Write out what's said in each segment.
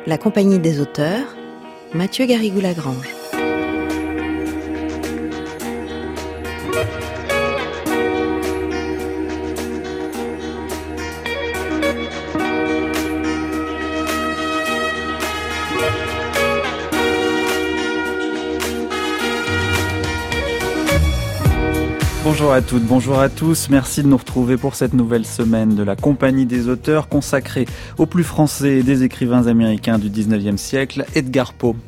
La Compagnie des auteurs, Mathieu Garrigou-Lagrange. Bonjour à toutes, bonjour à tous. Merci de nous retrouver pour cette nouvelle semaine de la Compagnie des auteurs consacrée aux plus français des écrivains américains du 19e siècle, Edgar Poe.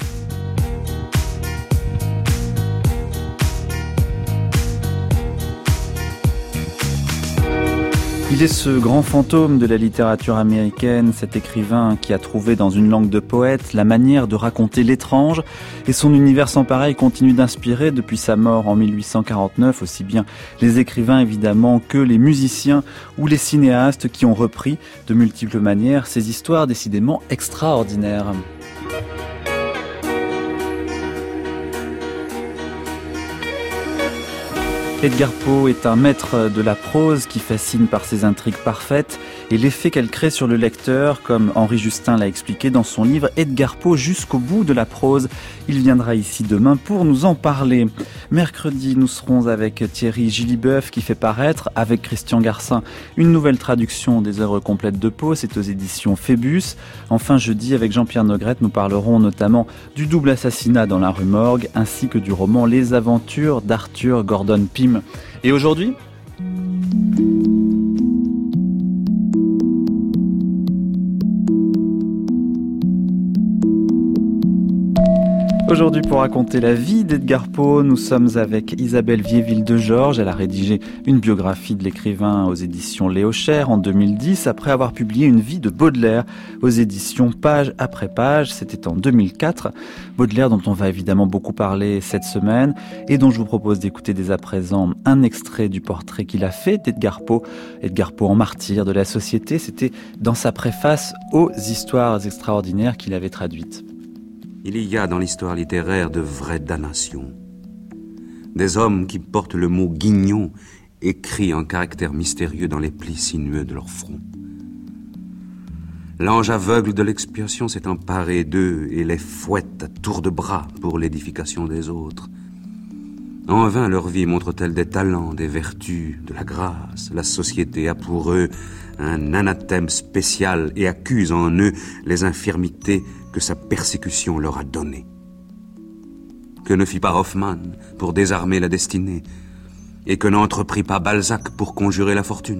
Il est ce grand fantôme de la littérature américaine, cet écrivain qui a trouvé dans une langue de poète la manière de raconter l'étrange, et son univers sans pareil continue d'inspirer depuis sa mort en 1849 aussi bien les écrivains évidemment que les musiciens ou les cinéastes qui ont repris de multiples manières ces histoires décidément extraordinaires. Edgar Poe est un maître de la prose qui fascine par ses intrigues parfaites et l'effet qu'elle crée sur le lecteur, comme Henri Justin l'a expliqué dans son livre Edgar Poe jusqu'au bout de la prose. Il viendra ici demain pour nous en parler. Mercredi, nous serons avec Thierry Gilliboeuf qui fait paraître, avec Christian Garcin, une nouvelle traduction des œuvres complètes de Poe, c'est aux éditions Phébus. Enfin, jeudi, avec Jean-Pierre Nogrette, nous parlerons notamment du double assassinat dans la rue Morgue, ainsi que du roman Les Aventures d'Arthur Gordon Pym. Et aujourd'hui ? Aujourd'hui, pour raconter la vie d'Edgar Poe, nous sommes avec Isabelle Viéville-de-Georges. Elle a rédigé une biographie de l'écrivain aux éditions Léo Cher en 2010, après avoir publié une vie de Baudelaire aux éditions Page après Page. C'était en 2004. Baudelaire, dont on va évidemment beaucoup parler cette semaine, et dont je vous propose d'écouter dès à présent un extrait du portrait qu'il a fait d'Edgar Poe. Edgar Poe en martyr de la société, c'était dans sa préface aux histoires extraordinaires qu'il avait traduites. Il y a dans l'histoire littéraire de vraies damnations. Des hommes qui portent le mot guignon écrit en caractères mystérieux dans les plis sinueux de leur front. L'ange aveugle de l'expiation s'est emparé d'eux et les fouette à tour de bras pour l'édification des autres. En vain leur vie montre-t-elle des talents, des vertus, de la grâce. La société a pour eux un anathème spécial et accuse en eux les infirmités que sa persécution leur a données. Que ne fit pas Hoffmann pour désarmer la destinée, et que n'entreprit pas Balzac pour conjurer la fortune?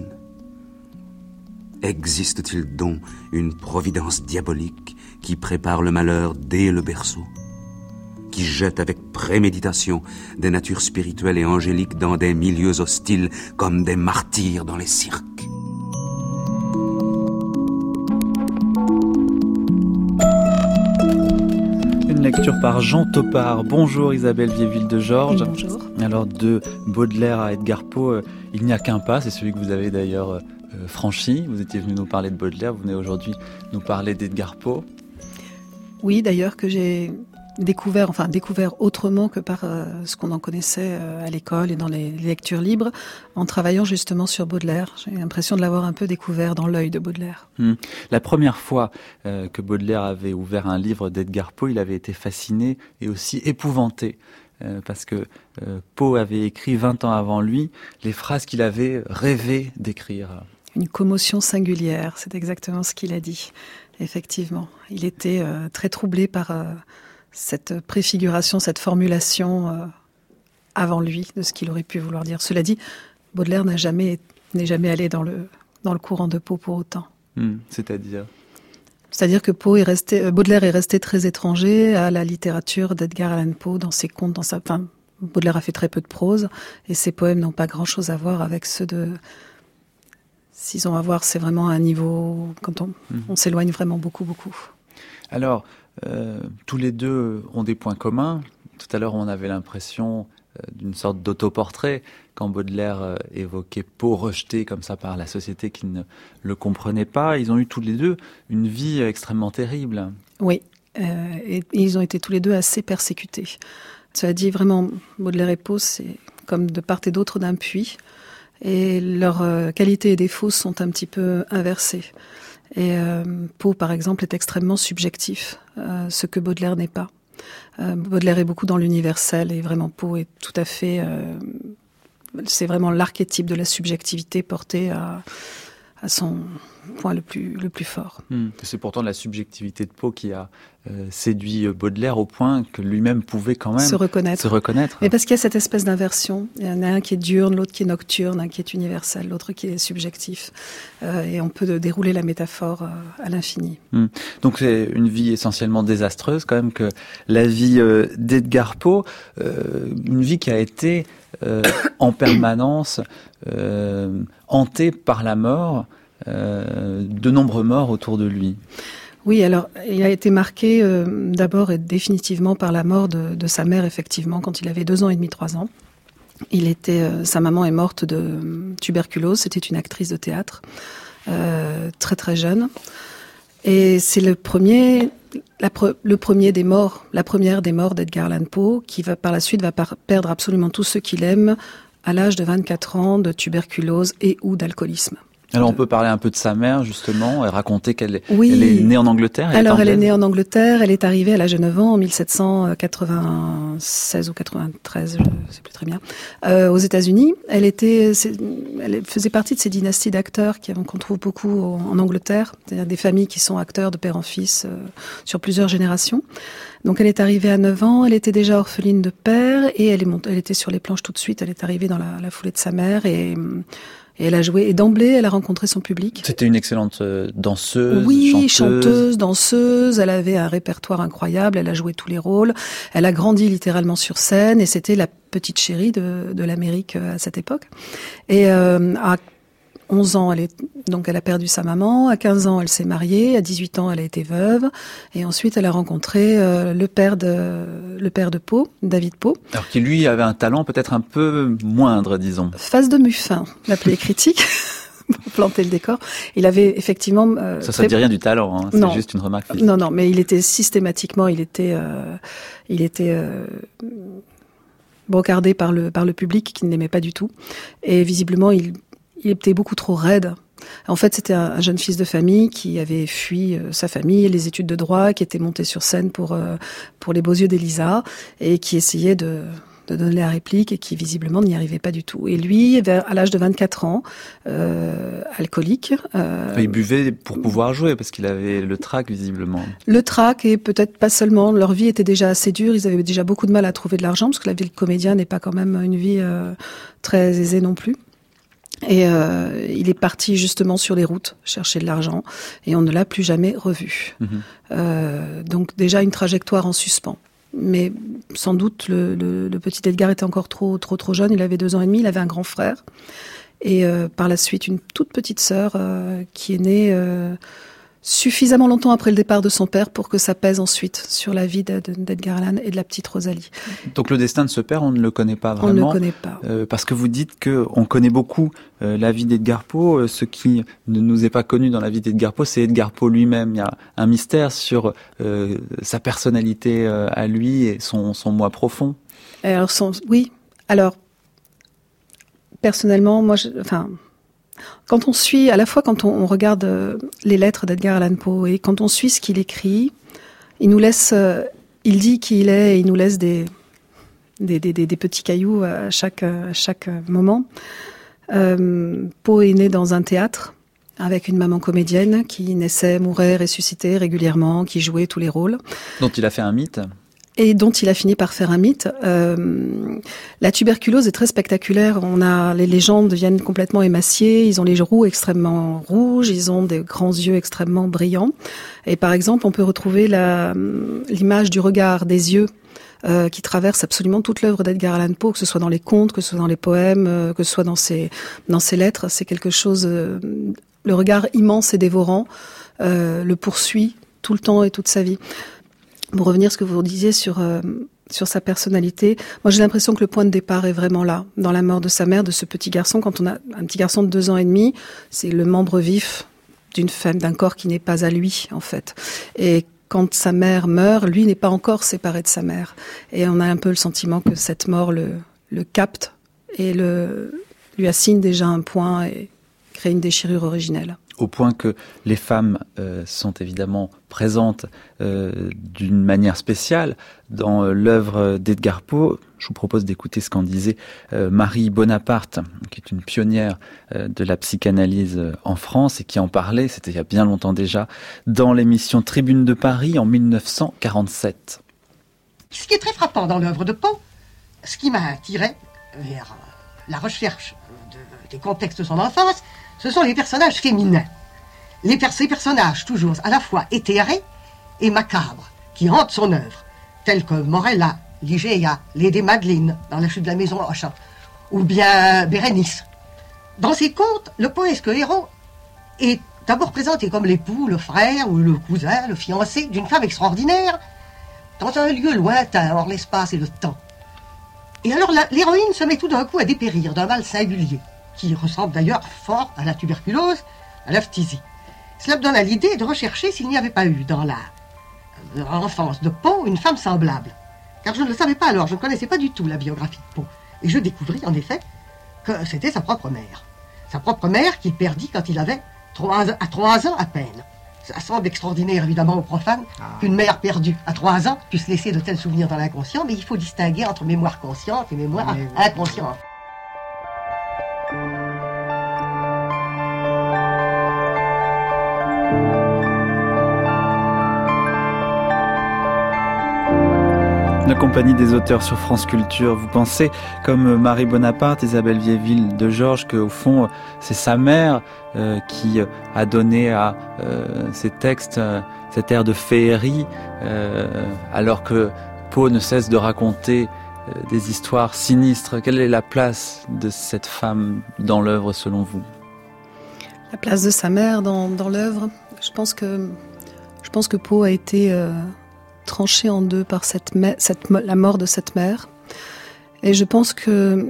Existe-t-il donc une providence diabolique qui prépare le malheur dès le berceau, qui jette avec préméditation des natures spirituelles et angéliques dans des milieux hostiles comme des martyrs dans les cirques? Lecture par Jean Topard. Bonjour Isabelle Viéville-de-Georges. Bonjour. Alors de Baudelaire à Edgar Poe, il n'y a qu'un pas, c'est celui que vous avez d'ailleurs franchi. Vous étiez venu nous parler de Baudelaire, vous venez aujourd'hui nous parler d'Edgar Poe. Oui, d'ailleurs que j'ai découvert autrement que par ce qu'on en connaissait à l'école et dans les lectures libres, en travaillant justement sur Baudelaire. J'ai l'impression de l'avoir un peu découvert dans l'œil de Baudelaire. La première fois que Baudelaire avait ouvert un livre d'Edgar Poe, il avait été fasciné et aussi épouvanté. Parce que Poe avait écrit 20 ans avant lui les phrases qu'il avait rêvé d'écrire. Une commotion singulière, c'est exactement ce qu'il a dit. Effectivement, il était très troublé par cette préfiguration, cette formulation avant lui de ce qu'il aurait pu vouloir dire. Cela dit, Baudelaire n'est jamais allé dans le courant de Poe pour autant. C'est-à-dire que Baudelaire est resté très étranger à la littérature d'Edgar Allan Poe dans ses contes, Baudelaire a fait très peu de prose et ses poèmes n'ont pas grand-chose à voir avec ceux de. S'ils ont à voir, c'est vraiment un niveau quand on s'éloigne vraiment beaucoup. Alors, tous les deux ont des points communs. Tout à l'heure, on avait l'impression d'une sorte d'autoportrait quand Baudelaire évoquait Poe rejeté comme ça par la société qui ne le comprenait pas. Ils ont eu tous les deux une vie extrêmement terrible. Oui, et ils ont été tous les deux assez persécutés. Cela dit, vraiment, Baudelaire et Poe, c'est comme de part et d'autre d'un puits. Et leurs qualités et défauts sont un petit peu inversés. Et Poe, par exemple, est extrêmement subjectif, ce que Baudelaire n'est pas. Baudelaire est beaucoup dans l'universel et vraiment Poe est tout à fait... c'est vraiment l'archétype de la subjectivité portée à son point le plus fort. C'est pourtant la subjectivité de Poe qui a séduit Baudelaire au point que lui-même pouvait quand même se reconnaître. Mais parce qu'il y a cette espèce d'inversion. Il y en a un qui est diurne, l'autre qui est nocturne, un qui est universel, l'autre qui est subjectif. Et on peut dérouler la métaphore à l'infini. Donc c'est une vie essentiellement désastreuse quand même que la vie d'Edgar Poe, une vie qui a été en permanence hantée par la mort, de nombreux morts autour de lui. Oui, alors il a été marqué d'abord et définitivement par la mort de sa mère, effectivement, quand il avait 2 ans et demi, 3 ans. Sa maman est morte de tuberculose, c'était une actrice de théâtre, très très jeune. Et c'est la première des morts d'Edgar Allan Poe, qui par la suite va perdre absolument tout ce qu'il aime à l'âge de 24 ans de tuberculose et ou d'alcoolisme. Alors on peut parler un peu de sa mère justement et raconter qu'elle est née en Angleterre. Elle est née en Angleterre, elle est arrivée à l'âge de 9 ans en 1796 ou 93, je ne sais plus très bien, aux États-Unis. Elle faisait partie de ces dynasties d'acteurs qu'on trouve beaucoup en Angleterre, c'est-à-dire des familles qui sont acteurs de père en fils sur plusieurs générations. Donc elle est arrivée à 9 ans, elle était déjà orpheline de père et elle était sur les planches tout de suite, elle est arrivée dans la foulée de sa mère et elle a joué. Et d'emblée, elle a rencontré son public. C'était une excellente danseuse, chanteuse, danseuse. Elle avait un répertoire incroyable. Elle a joué tous les rôles. Elle a grandi littéralement sur scène. Et c'était la petite chérie de l'Amérique à cette époque. Et à 11 ans, elle a perdu sa maman. À 15 ans, elle s'est mariée. À 18 ans, elle a été veuve. Et ensuite, elle a rencontré le père de Poe, David Poe. Alors qui, lui, avait un talent peut-être un peu moindre, disons. Face de Muffin, l'appelait les critiques, pour planter le décor. Il avait effectivement... ça ne dit rien du talent, hein. C'est juste une remarque. Non, mais il était systématiquement, brocardé par le public qui ne l'aimait pas du tout. Et visiblement, il était beaucoup trop raide. En fait, c'était un jeune fils de famille qui avait fui sa famille, les études de droit, qui était monté sur scène pour les Beaux Yeux d'Elisa et qui essayait de donner la réplique et qui visiblement n'y arrivait pas du tout. Et lui, à l'âge de 24 ans, alcoolique. Il buvait pour pouvoir jouer parce qu'il avait le trac visiblement. Le trac et peut-être pas seulement. Leur vie était déjà assez dure. Ils avaient déjà beaucoup de mal à trouver de l'argent parce que la vie de comédien n'est pas quand même une vie très aisée non plus. Et il est parti justement sur les routes chercher de l'argent et on ne l'a plus jamais revu. Donc déjà une trajectoire en suspens. Mais sans doute le petit Edgar était encore trop jeune. Il avait 2 ans et demi. Il avait un grand frère et par la suite une toute petite sœur qui est née suffisamment longtemps après le départ de son père pour que ça pèse ensuite sur la vie d'Edgar Allan et de la petite Rosalie. Donc le destin de ce père, on ne le connaît pas vraiment. On ne le connaît pas. Parce que vous dites qu'on connaît beaucoup la vie d'Edgar Poe. Ce qui ne nous est pas connu dans la vie d'Edgar Poe, c'est Edgar Poe lui-même. Il y a un mystère sur sa personnalité à lui et son moi profond. Alors, personnellement, quand on suit, à la fois quand on regarde les lettres d'Edgar Allan Poe et quand on suit ce qu'il écrit, il nous laisse, il dit qui il est et il nous laisse des petits cailloux à chaque moment. Poe est né dans un théâtre avec une maman comédienne qui naissait, mourait, ressuscitait régulièrement, qui jouait tous les rôles. Dont il a fait un mythe. Et dont il a fini par faire un mythe. La tuberculose est très spectaculaire. Les gens deviennent complètement émaciés. Ils ont les joues extrêmement rouges. Ils ont des grands yeux extrêmement brillants. Et par exemple, on peut retrouver l'image du regard, des yeux, qui traverse absolument toute l'œuvre d'Edgar Allan Poe, que ce soit dans les contes, que ce soit dans les poèmes, que ce soit dans ses lettres. C'est quelque chose. Le regard immense et dévorant le poursuit tout le temps et toute sa vie. Pour revenir à ce que vous disiez sur sa personnalité, moi j'ai l'impression que le point de départ est vraiment là, dans la mort de sa mère, de ce petit garçon. Quand on a un petit garçon de 2 ans et demi, c'est le membre vif d'une femme, d'un corps qui n'est pas à lui, en fait. Et quand sa mère meurt, lui n'est pas encore séparé de sa mère. Et on a un peu le sentiment que cette mort le capte et lui assigne déjà un point et crée une déchirure originelle. au point que les femmes sont évidemment présentes d'une manière spéciale dans l'œuvre d'Edgar Poe. Je vous propose d'écouter ce qu'en disait Marie Bonaparte, qui est une pionnière de la psychanalyse en France et qui en parlait, c'était il y a bien longtemps déjà, dans l'émission Tribune de Paris en 1947. Ce qui est très frappant dans l'œuvre de Poe, ce qui m'a attiré vers la recherche des contextes de son enfance, ce sont les personnages féminins. Ces personnages toujours à la fois éthérés et macabres, qui hantent son œuvre, tels que Morella, Ligéia, Lady Madeline dans La chute de la maison Hoche, ou bien Bérénice. Dans ces contes, le poète héros est d'abord présenté comme l'époux, le frère ou le cousin, le fiancé d'une femme extraordinaire, dans un lieu lointain, hors l'espace et le temps. Et alors l'héroïne se met tout d'un coup à dépérir d'un mal singulier, qui ressemble d'ailleurs fort à la tuberculose, à la phtisie. Cela me donne à l'idée de rechercher s'il n'y avait pas eu dans l'enfance de Poe une femme semblable. Car je ne le savais pas alors, je ne connaissais pas du tout la biographie de Poe. Et je découvris en effet que c'était sa propre mère. Sa propre mère qu'il perdit quand il avait 3 ans à peine. Ça semble extraordinaire évidemment aux profanes qu'une mère perdue à 3 ans puisse laisser de tels souvenirs dans l'inconscient, mais il faut distinguer entre mémoire consciente et mémoire inconsciente. La compagnie des auteurs sur France Culture. Vous pensez, comme Marie Bonaparte, Isabelle Vieilleville de Georges, qu'au fond, c'est sa mère qui a donné à ces textes cet air de féerie, alors que Poe ne cesse de raconter des histoires sinistres. Quelle est la place de cette femme dans l'œuvre, selon vous ? La place de sa mère dans l'œuvre, je pense que Poe a été tranché en deux par la mort de cette mère. Et je pense que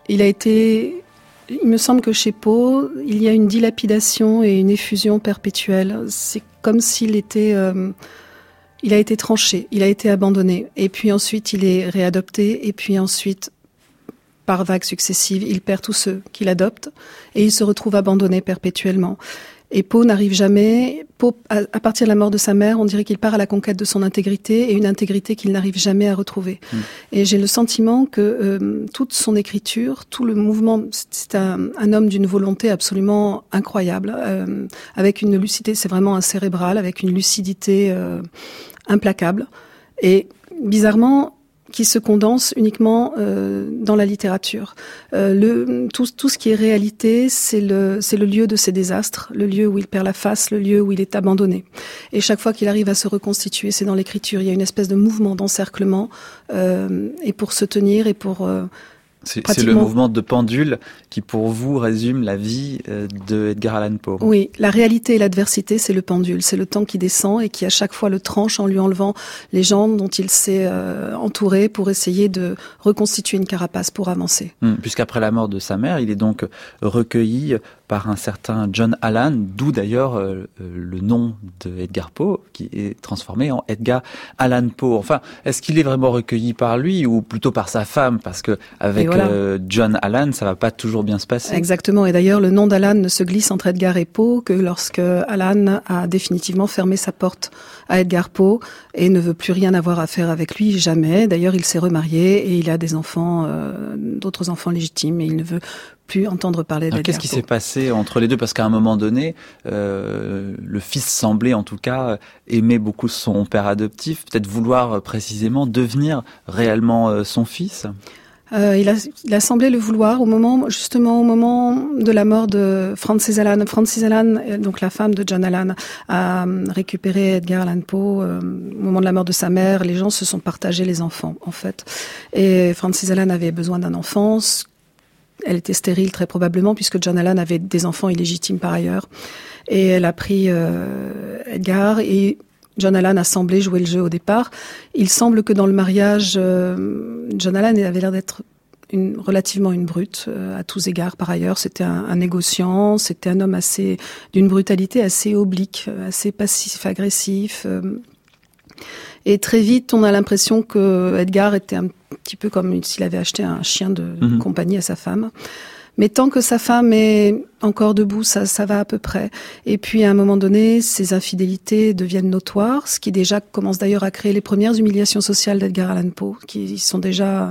il me semble que chez Poe, il y a une dilapidation et une effusion perpétuelle. C'est comme s'il était, il a été tranché, il a été abandonné. Et puis ensuite, il est réadopté. Et puis ensuite, par vagues successives, il perd tous ceux qu'il adopte. Et il se retrouve abandonné perpétuellement. Et Poe n'arrive jamais. Poe, à partir de la mort de sa mère, on dirait qu'il part à la conquête de son intégrité, et une intégrité qu'il n'arrive jamais à retrouver. Et j'ai le sentiment que toute son écriture, tout le mouvement, c'est un homme d'une volonté absolument incroyable, avec une lucidité, c'est vraiment un cérébral, avec une lucidité implacable, et bizarrement qui se condense uniquement dans la littérature. Tout ce qui est réalité, c'est le lieu de ses désastres, le lieu où il perd la face, le lieu où il est abandonné. Et chaque fois qu'il arrive à se reconstituer, c'est dans l'écriture. Il y a une espèce de mouvement, d'encerclement, et pour se tenir et pour... C'est le mouvement de pendule qui, pour vous, résume la vie de Edgar Allan Poe. Oui, la réalité et l'adversité, c'est le pendule. C'est le temps qui descend et qui, à chaque fois, le tranche en lui enlevant les gens dont il s'est entouré pour essayer de reconstituer une carapace pour avancer. Puisqu'après la mort de sa mère, il est donc recueilli par un certain John Allan, d'où d'ailleurs le nom de Edgar Poe, qui est transformé en Edgar Allan Poe. Enfin, est-ce qu'il est vraiment recueilli par lui ou plutôt par sa femme ? Parce que avec John Allan, ça va pas toujours bien se passer. Exactement. Et d'ailleurs, le nom d'Allan ne se glisse entre Edgar et Poe que lorsque Allan a définitivement fermé sa porte à Edgar Poe et ne veut plus rien avoir à faire avec lui, jamais. D'ailleurs, il s'est remarié et il a des enfants, d'autres enfants légitimes, et il ne veut plus entendre parler d'Edgar Poe. Qu'est-ce qui s'est passé entre les deux ? Parce qu'à un moment donné, le fils semblait en tout cas aimer beaucoup son père adoptif, peut-être vouloir précisément devenir réellement son fils. Il a semblé le vouloir au moment de la mort de Frances Allan. Frances Allan, donc la femme de John Allan, a récupéré Edgar Allan Poe. Au moment de la mort de sa mère, les gens se sont partagés les enfants, en fait. Et Frances Allan avait besoin d'un enfant. Elle était stérile très probablement puisque John Allan avait des enfants illégitimes par ailleurs. Et elle a pris Edgar et John Allan a semblé jouer le jeu au départ. Il semble que dans le mariage, John Allan avait l'air d'être relativement une brute à tous égards par ailleurs. C'était un négociant, c'était un homme d'une brutalité assez oblique, assez passif-agressif. Et très vite, on a l'impression que Edgar était un petit peu comme s'il avait acheté un chien de compagnie à sa femme. Mais tant que sa femme est encore debout, ça va à peu près. Et puis à un moment donné, ses infidélités deviennent notoires, ce qui déjà commence d'ailleurs à créer les premières humiliations sociales d'Edgar Allan Poe, qui sont déjà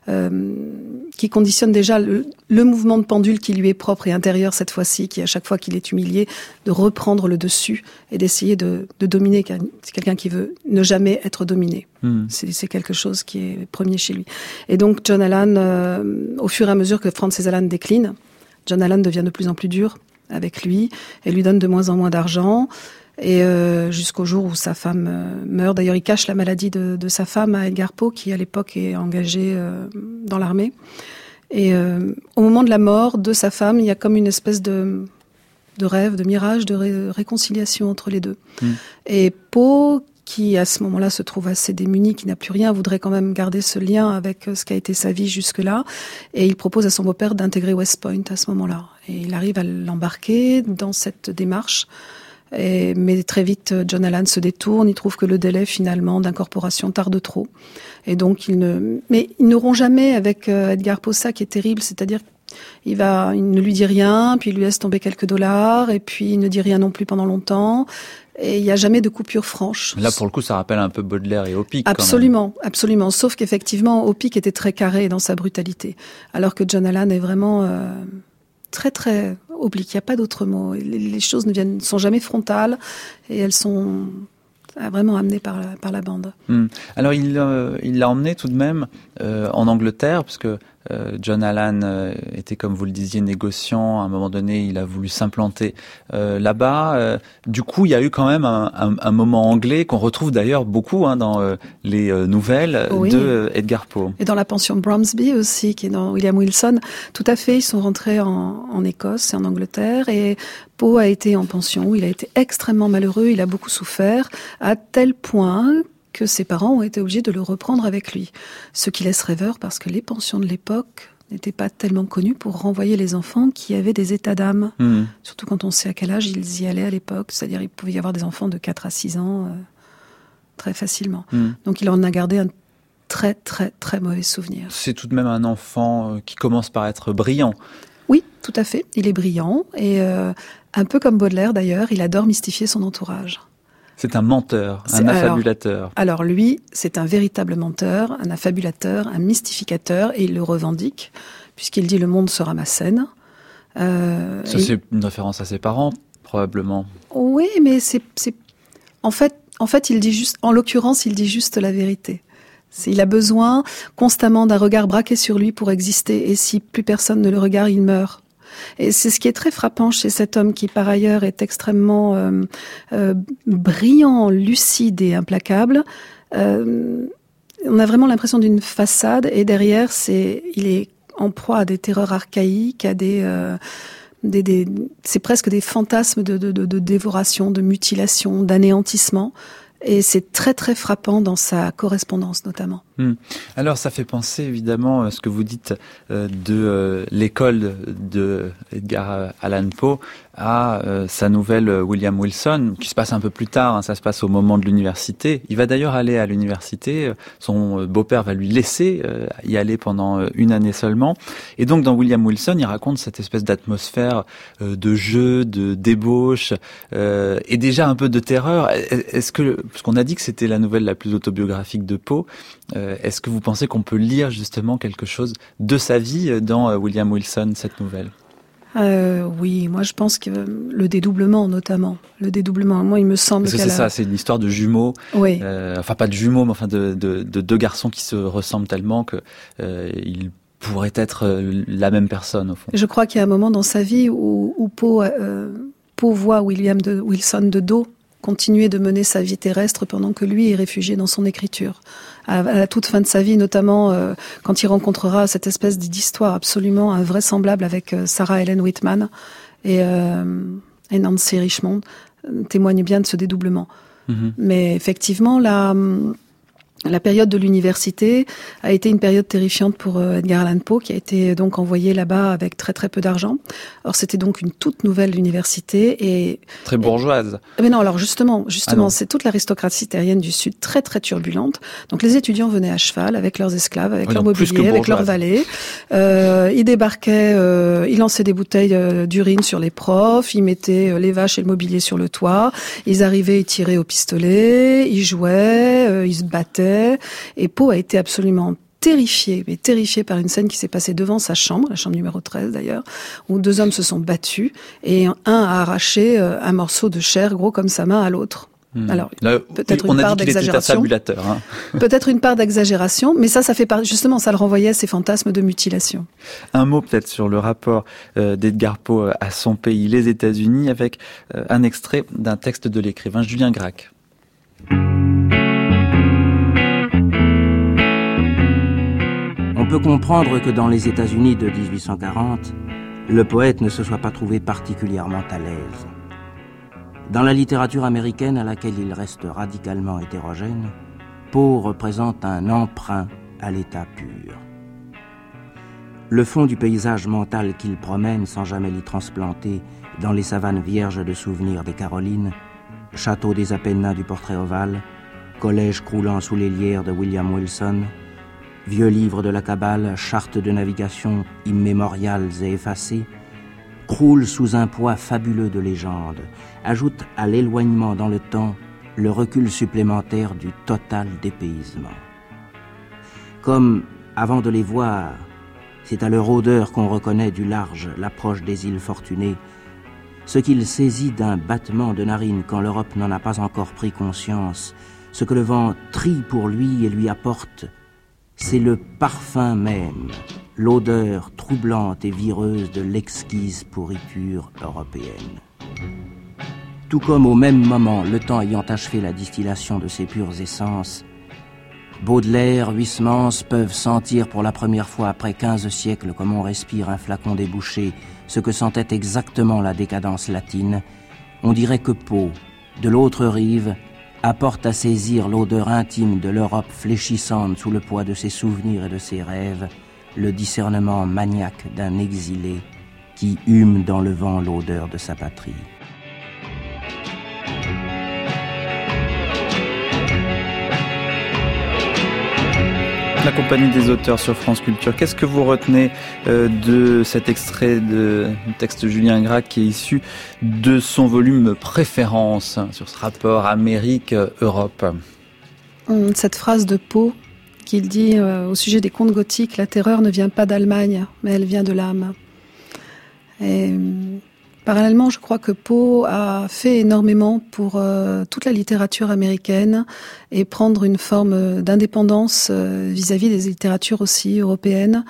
qui conditionnent déjà le mouvement de pendule qui lui est propre et intérieur cette fois-ci, qui à chaque fois qu'il est humilié, de reprendre le dessus et d'essayer de dominer. C'est quelqu'un qui veut ne jamais être dominé. C'est quelque chose qui est premier chez lui. Et donc John Allan, au fur et à mesure que Frances Allan décline, John Allan devient de plus en plus dur avec lui et lui donne de moins en moins d'argent. Et jusqu'au jour où sa femme meurt. D'ailleurs, il cache la maladie de sa femme à Edgar Poe, qui à l'époque est engagé dans l'armée. Et au moment de la mort de sa femme, il y a comme une espèce de rêve, de mirage, de réconciliation entre les deux. Et Poe, qui à ce moment-là se trouve assez démuni, qui n'a plus rien, voudrait quand même garder ce lien avec ce qu'a été sa vie jusque-là. Et il propose à son beau-père d'intégrer West Point à ce moment-là. Et il arrive à l'embarquer dans cette démarche. Mais très vite, John Allan se détourne. Il trouve que le délai finalement d'incorporation tarde trop, et donc ils n'auront jamais avec Edgar Poe ça qui est terrible, c'est-à-dire il ne lui dit rien, puis il lui laisse tomber quelques dollars, et puis il ne dit rien non plus pendant longtemps. Et il n'y a jamais de coupure franche. Là, pour le coup, ça rappelle un peu Baudelaire et Opic. Absolument, absolument. Sauf qu'effectivement, Opic était très carré dans sa brutalité, alors que John Allan est vraiment très très oblique, il n'y a pas d'autre mot. Les choses ne sont jamais frontales et elles sont vraiment amenées par la bande. Alors il l'a emmené tout de même en Angleterre, parce que John Allan était, comme vous le disiez, négociant. À un moment donné, il a voulu s'implanter là-bas. Du coup, il y a eu quand même un moment anglais qu'on retrouve d'ailleurs beaucoup dans les nouvelles de Edgar Poe. Et dans la pension Bromsby aussi, qui est dans William Wilson. Tout à fait, ils sont rentrés en Écosse et en Angleterre. Et Poe a été en pension où il a été extrêmement malheureux, il a beaucoup souffert, à tel point que ses parents ont été obligés de le reprendre avec lui. Ce qui laisse rêveur parce que les pensions de l'époque n'étaient pas tellement connues pour renvoyer les enfants qui avaient des états d'âme. Surtout quand on sait à quel âge ils y allaient à l'époque. C'est-à-dire il pouvait y avoir des enfants de 4 à 6 ans très facilement. Donc il en a gardé un très très très mauvais souvenir. C'est tout de même un enfant qui commence par être brillant. Oui, tout à fait. Il est brillant et un peu comme Baudelaire d'ailleurs, il adore mystifier son entourage. C'est un menteur, un affabulateur. Alors lui, c'est un véritable menteur, un affabulateur, un mystificateur, et il le revendique, puisqu'il dit « le monde sera ma scène ». C'est une référence à ses parents, probablement. Oui, mais c'est en fait, il dit juste, en l'occurrence, il dit juste la vérité. Il a besoin constamment d'un regard braqué sur lui pour exister, et si plus personne ne le regarde, il meurt. Et c'est ce qui est très frappant chez cet homme qui, par ailleurs, est extrêmement brillant, lucide et implacable. On a vraiment l'impression d'une façade, et derrière, il est en proie à des terreurs archaïques, à c'est presque des fantasmes de dévoration, de mutilation, d'anéantissement. Et c'est très très frappant dans sa correspondance notamment. Alors ça fait penser évidemment à ce que vous dites de l'école de Edgar Allan Poe à sa nouvelle William Wilson, qui se passe un peu plus tard, ça se passe au moment de l'université. Il va d'ailleurs aller à l'université, son beau-père va lui laisser y aller pendant une année seulement. Et donc dans William Wilson, il raconte cette espèce d'atmosphère de jeu, de débauche et déjà un peu de terreur. Est-ce que, parce qu'on a dit que c'était la nouvelle la plus autobiographique de Poe, est-ce que vous pensez qu'on peut lire justement quelque chose de sa vie dans William Wilson, cette nouvelle ? Oui, moi je pense que le dédoublement notamment. Le dédoublement, moi il me semble Parce que c'est ça, c'est une histoire de jumeaux. Oui. Enfin pas de jumeaux, mais enfin de deux garçons qui se ressemblent tellement que ils pourraient être la même personne au fond. Je crois qu'il y a un moment dans sa vie où Poe voit William Wilson de dos continuer de mener sa vie terrestre pendant que lui est réfugié dans son écriture. À la toute fin de sa vie, notamment quand il rencontrera cette espèce d'histoire absolument invraisemblable avec Sarah Ellen Whitman et Nancy Richmond, témoigne bien de ce dédoublement. Mais effectivement, La période de l'université a été une période terrifiante pour Edgar Allan Poe, qui a été donc envoyé là-bas avec très très peu d'argent. Alors c'était donc une toute nouvelle université et très bourgeoise. Mais non, alors justement, c'est toute l'aristocratie terrienne du Sud, très très turbulente. Donc les étudiants venaient à cheval avec leurs esclaves, avec leur mobilier, avec leurs valets. Ils débarquaient, ils lançaient des bouteilles d'urine sur les profs, ils mettaient les vaches et le mobilier sur le toit. Ils arrivaient, ils tiraient au pistolet, ils jouaient, ils se battaient. Et Poe a été absolument terrifié par une scène qui s'est passée devant sa chambre, la chambre numéro 13 d'ailleurs, où 2 hommes se sont battus et un a arraché un morceau de chair gros comme sa main à l'autre. Alors, là, peut-être une part d'exagération. Peut-être une part d'exagération, mais ça fait justement, ça le renvoyait à ses fantasmes de mutilation. Un mot peut-être sur le rapport d'Edgar Poe à son pays, les États-Unis, avec un extrait d'un texte de l'écrivain Julien Gracq. On peut comprendre que dans les États-Unis de 1840, le poète ne se soit pas trouvé particulièrement à l'aise. Dans la littérature américaine à laquelle il reste radicalement hétérogène, Poe représente un emprunt à l'état pur. Le fond du paysage mental qu'il promène sans jamais l'y transplanter dans les savanes vierges de souvenirs des Carolines, château des Apennins du portrait ovale, collège croulant sous les lierres de William Wilson, vieux livres de la Kabbale, chartes de navigation immémoriales et effacées, croule sous un poids fabuleux de légendes, ajoute à l'éloignement dans le temps le recul supplémentaire du total dépaysement. Comme, avant de les voir, c'est à leur odeur qu'on reconnaît du large l'approche des îles Fortunées, ce qu'il saisit d'un battement de narine quand l'Europe n'en a pas encore pris conscience, ce que le vent trie pour lui et lui apporte, c'est le parfum même, l'odeur troublante et vireuse de l'exquise pourriture européenne. Tout comme au même moment, le temps ayant achevé la distillation de ces pures essences, Baudelaire, Huysmans peuvent sentir pour la première fois après 15 siècles comme on respire un flacon débouché, ce que sentait exactement la décadence latine. On dirait que Poe, de l'autre rive, apporte à saisir l'odeur intime de l'Europe fléchissante sous le poids de ses souvenirs et de ses rêves, le discernement maniaque d'un exilé qui hume dans le vent l'odeur de sa patrie. La compagnie des auteurs sur France Culture. Qu'est-ce que vous retenez de cet extrait du texte de Julien Gracq qui est issu de son volume Préférence sur ce rapport Amérique-Europe? Cette phrase de Poe qu'il dit au sujet des contes gothiques, la terreur ne vient pas d'Allemagne, mais elle vient de l'âme. Et parallèlement, je crois que Poe a fait énormément pour toute la littérature américaine et prendre une forme d'indépendance vis-à-vis des littératures aussi européennes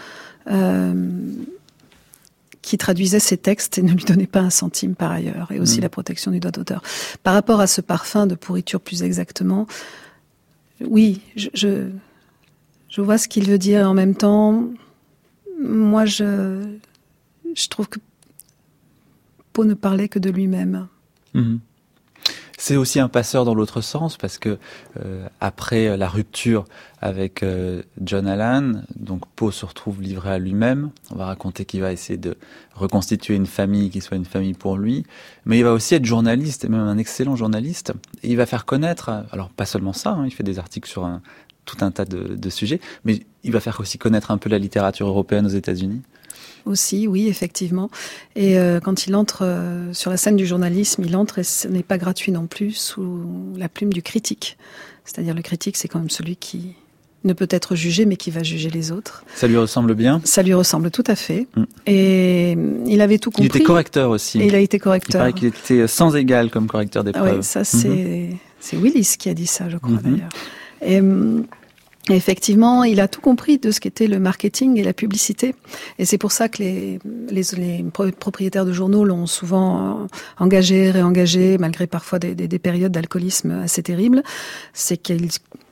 qui traduisait ses textes et ne lui donnait pas un centime par ailleurs, et aussi la protection du droit d'auteur. Par rapport à ce parfum de pourriture plus exactement, oui, je vois ce qu'il veut dire, et en même temps, moi je trouve que Poe ne parlait que de lui-même. C'est aussi un passeur dans l'autre sens parce que après la rupture avec John Allan, donc Poe se retrouve livré à lui-même. On va raconter qu'il va essayer de reconstituer une famille qui soit une famille pour lui, mais il va aussi être journaliste et même un excellent journaliste. Et il va faire connaître, alors pas seulement ça, il fait des articles sur tout un tas de sujets, mais il va faire aussi connaître un peu la littérature européenne aux États-Unis. Aussi, oui, effectivement. Et quand il entre sur la scène du journalisme, il entre, et ce n'est pas gratuit non plus, sous la plume du critique. C'est-à-dire le critique, c'est quand même celui qui ne peut être jugé, mais qui va juger les autres. Ça lui ressemble bien ? Ça lui ressemble tout à fait. Et il avait tout compris. Il était correcteur aussi. Et il a été correcteur. Il paraît qu'il était sans égal comme correcteur d'épreuves. Oui, ça c'est Willis qui a dit ça, je crois d'ailleurs. Et effectivement, il a tout compris de ce qu'était le marketing et la publicité. Et c'est pour ça que les propriétaires de journaux l'ont souvent engagé, réengagé, malgré parfois des périodes d'alcoolisme assez terribles. C'est qu'ils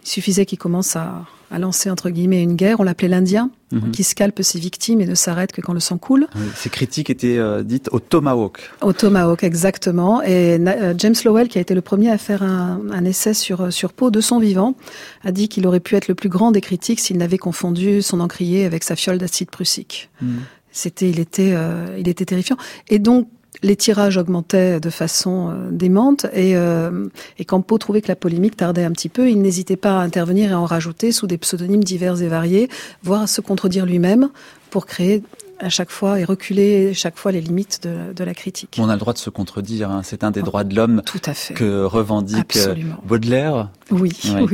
Il suffisait qu'il commence à lancer, entre guillemets, une guerre. On l'appelait l'Indien, qui scalpe ses victimes et ne s'arrête que quand le sang coule. Oui, ces critiques étaient dites au tomahawk. Au tomahawk, exactement. Et James Lowell, qui a été le premier à faire un essai sur Poe de son vivant, a dit qu'il aurait pu être le plus grand des critiques s'il n'avait confondu son encrier avec sa fiole d'acide prussique. Il était terrifiant. Et donc, les tirages augmentaient de façon démente et quand Poe trouvait que la polémique tardait un petit peu, il n'hésitait pas à intervenir et à en rajouter sous des pseudonymes divers et variés, voire à se contredire lui-même pour créer à chaque fois et reculer chaque fois les limites de la critique. On a le droit de se contredire, hein. C'est un des droits de l'homme tout à fait. Que revendique Baudelaire. Oui.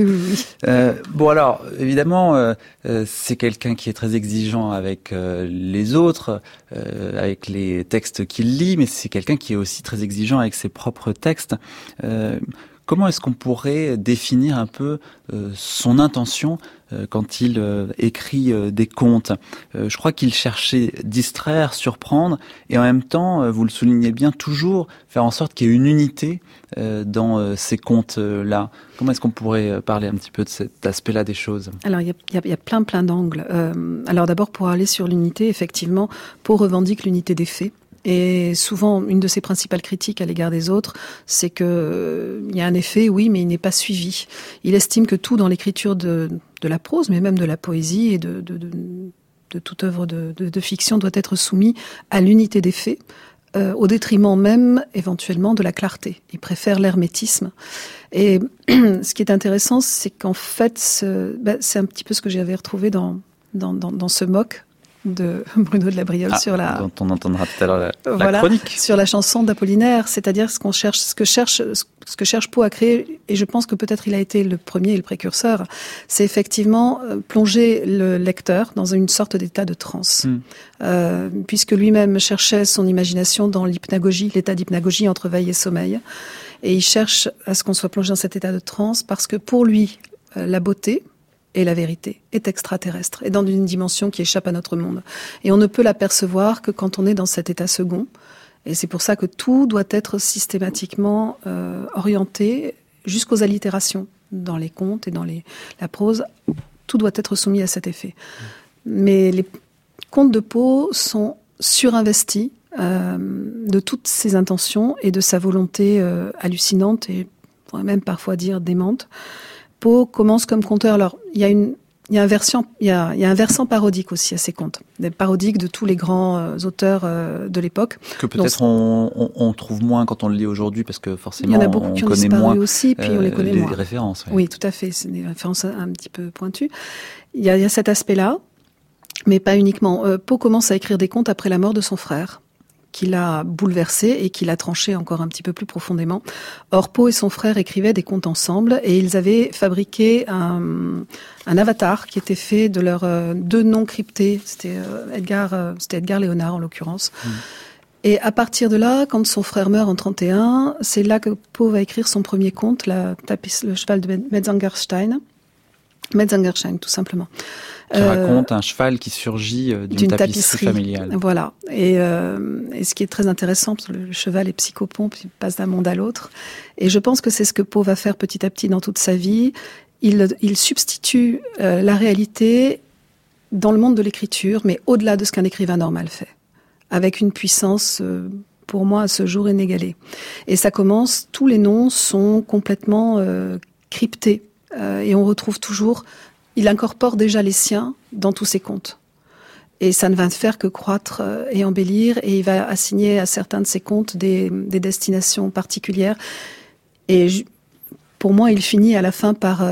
Bon alors, évidemment, c'est quelqu'un qui est très exigeant avec les autres, avec les textes qu'il lit, mais c'est quelqu'un qui est aussi très exigeant avec ses propres textes. Comment est-ce qu'on pourrait définir un peu son intention quand il écrit des contes? Je crois qu'il cherchait distraire, surprendre, et en même temps, vous le soulignez bien, toujours faire en sorte qu'il y ait une unité dans ces contes-là. Comment est-ce qu'on pourrait parler un petit peu de cet aspect-là des choses? Alors, il y a plein d'angles. Alors d'abord, pour aller sur l'unité, effectivement, Poe revendique l'unité des faits. Et souvent, une de ses principales critiques à l'égard des autres, c'est que il y a un effet, oui, mais il n'est pas suivi. Il estime que tout dans l'écriture de la prose, mais même de la poésie et de toute œuvre de fiction doit être soumis à l'unité des faits, au détriment même, éventuellement, de la clarté. Il préfère l'hermétisme. Et ce qui est intéressant, c'est qu'en fait, c'est un petit peu ce que j'avais retrouvé dans ce mock de Bruno de la Briolle dont on entendra tout à l'heure la chronique sur la chanson d'Apollinaire, c'est-à-dire ce que cherche Poe à créer, et je pense que peut-être il a été le premier et le précurseur, c'est effectivement plonger le lecteur dans une sorte d'état de transe, puisque lui-même cherchait son imagination dans l'hypnagogie, l'état d'hypnagogie entre veille et sommeil, et il cherche à ce qu'on soit plongé dans cet état de transe parce que pour lui, la beauté et la vérité est extraterrestre, et dans une dimension qui échappe à notre monde. Et on ne peut l'apercevoir que quand on est dans cet état second. Et c'est pour ça que tout doit être systématiquement orienté jusqu'aux allitérations. Dans les contes et dans la prose, tout doit être soumis à cet effet. Mais les contes de Poe sont surinvestis de toutes ses intentions et de sa volonté hallucinante, et on pourrait même parfois dire démente. Poe commence comme conteur. Alors, il y a un versant parodique aussi à ses contes, des parodiques de tous les grands auteurs de l'époque. Que peut-être on trouve moins quand on le lit aujourd'hui, parce que forcément il y en a beaucoup qui ont disparu aussi, puis on les connaît moins. Les références. Oui, tout à fait, c'est des références un petit peu pointues. Il y a cet aspect-là, mais pas uniquement. Poe commence à écrire des contes après la mort de son frère, qui l'a bouleversé et qui l'a tranché encore un petit peu plus profondément. Or, Poe et son frère écrivaient des contes ensemble, et ils avaient fabriqué un avatar qui était fait de leurs deux noms cryptés. C'était Edgar Léonard en l'occurrence. Et à partir de là, quand son frère meurt en 1931, c'est là que Poe va écrire son premier conte, le cheval de Metzengerstein, tout simplement. Qui raconte un cheval qui surgit d'une tapisserie familiale. Voilà. Et ce qui est très intéressant, parce que le cheval est psychopompe, il passe d'un monde à l'autre. Et je pense que c'est ce que Poe va faire petit à petit dans toute sa vie. Il substitue la réalité dans le monde de l'écriture, mais au-delà de ce qu'un écrivain normal fait, avec une puissance, pour moi, à ce jour inégalée. Et ça commence, tous les noms sont complètement cryptés. Et on retrouve toujours, il incorpore déjà les siens dans tous ses contes. Et ça ne va faire que croître et embellir, et il va assigner à certains de ses contes des destinations particulières. Et pour moi, il finit à la fin par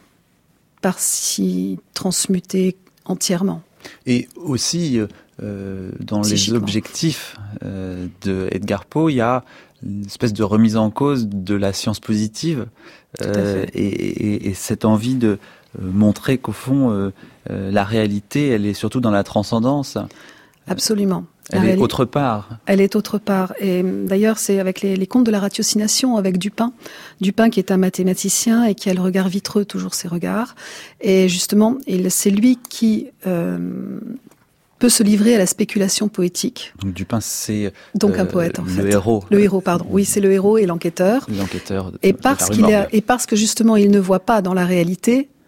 s'y transmuter entièrement. Et aussi, dans les objectifs de Edgar Poe, il y a une espèce de remise en cause de la science positive, et cette envie de montrer qu'au fond, la réalité, elle est surtout dans la transcendance. Absolument. Elle est autre part. Elle est autre part. Et d'ailleurs, c'est avec les contes de la ratiocination, avec Dupin. Dupin qui est un mathématicien et qui a le regard vitreux, toujours ses regards. Et justement, c'est lui qui peut se livrer à la spéculation poétique. Donc Dupin, c'est donc un poète, en fait. Le héros. Le héros, pardon. Oui, c'est le héros et l'enquêteur. L'enquêteur. Et parce que justement, il ne voit pas dans la réalité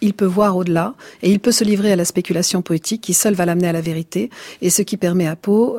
il peut voir au-delà et il peut se livrer à la spéculation poétique qui seule va l'amener à la vérité, et ce qui permet à Poe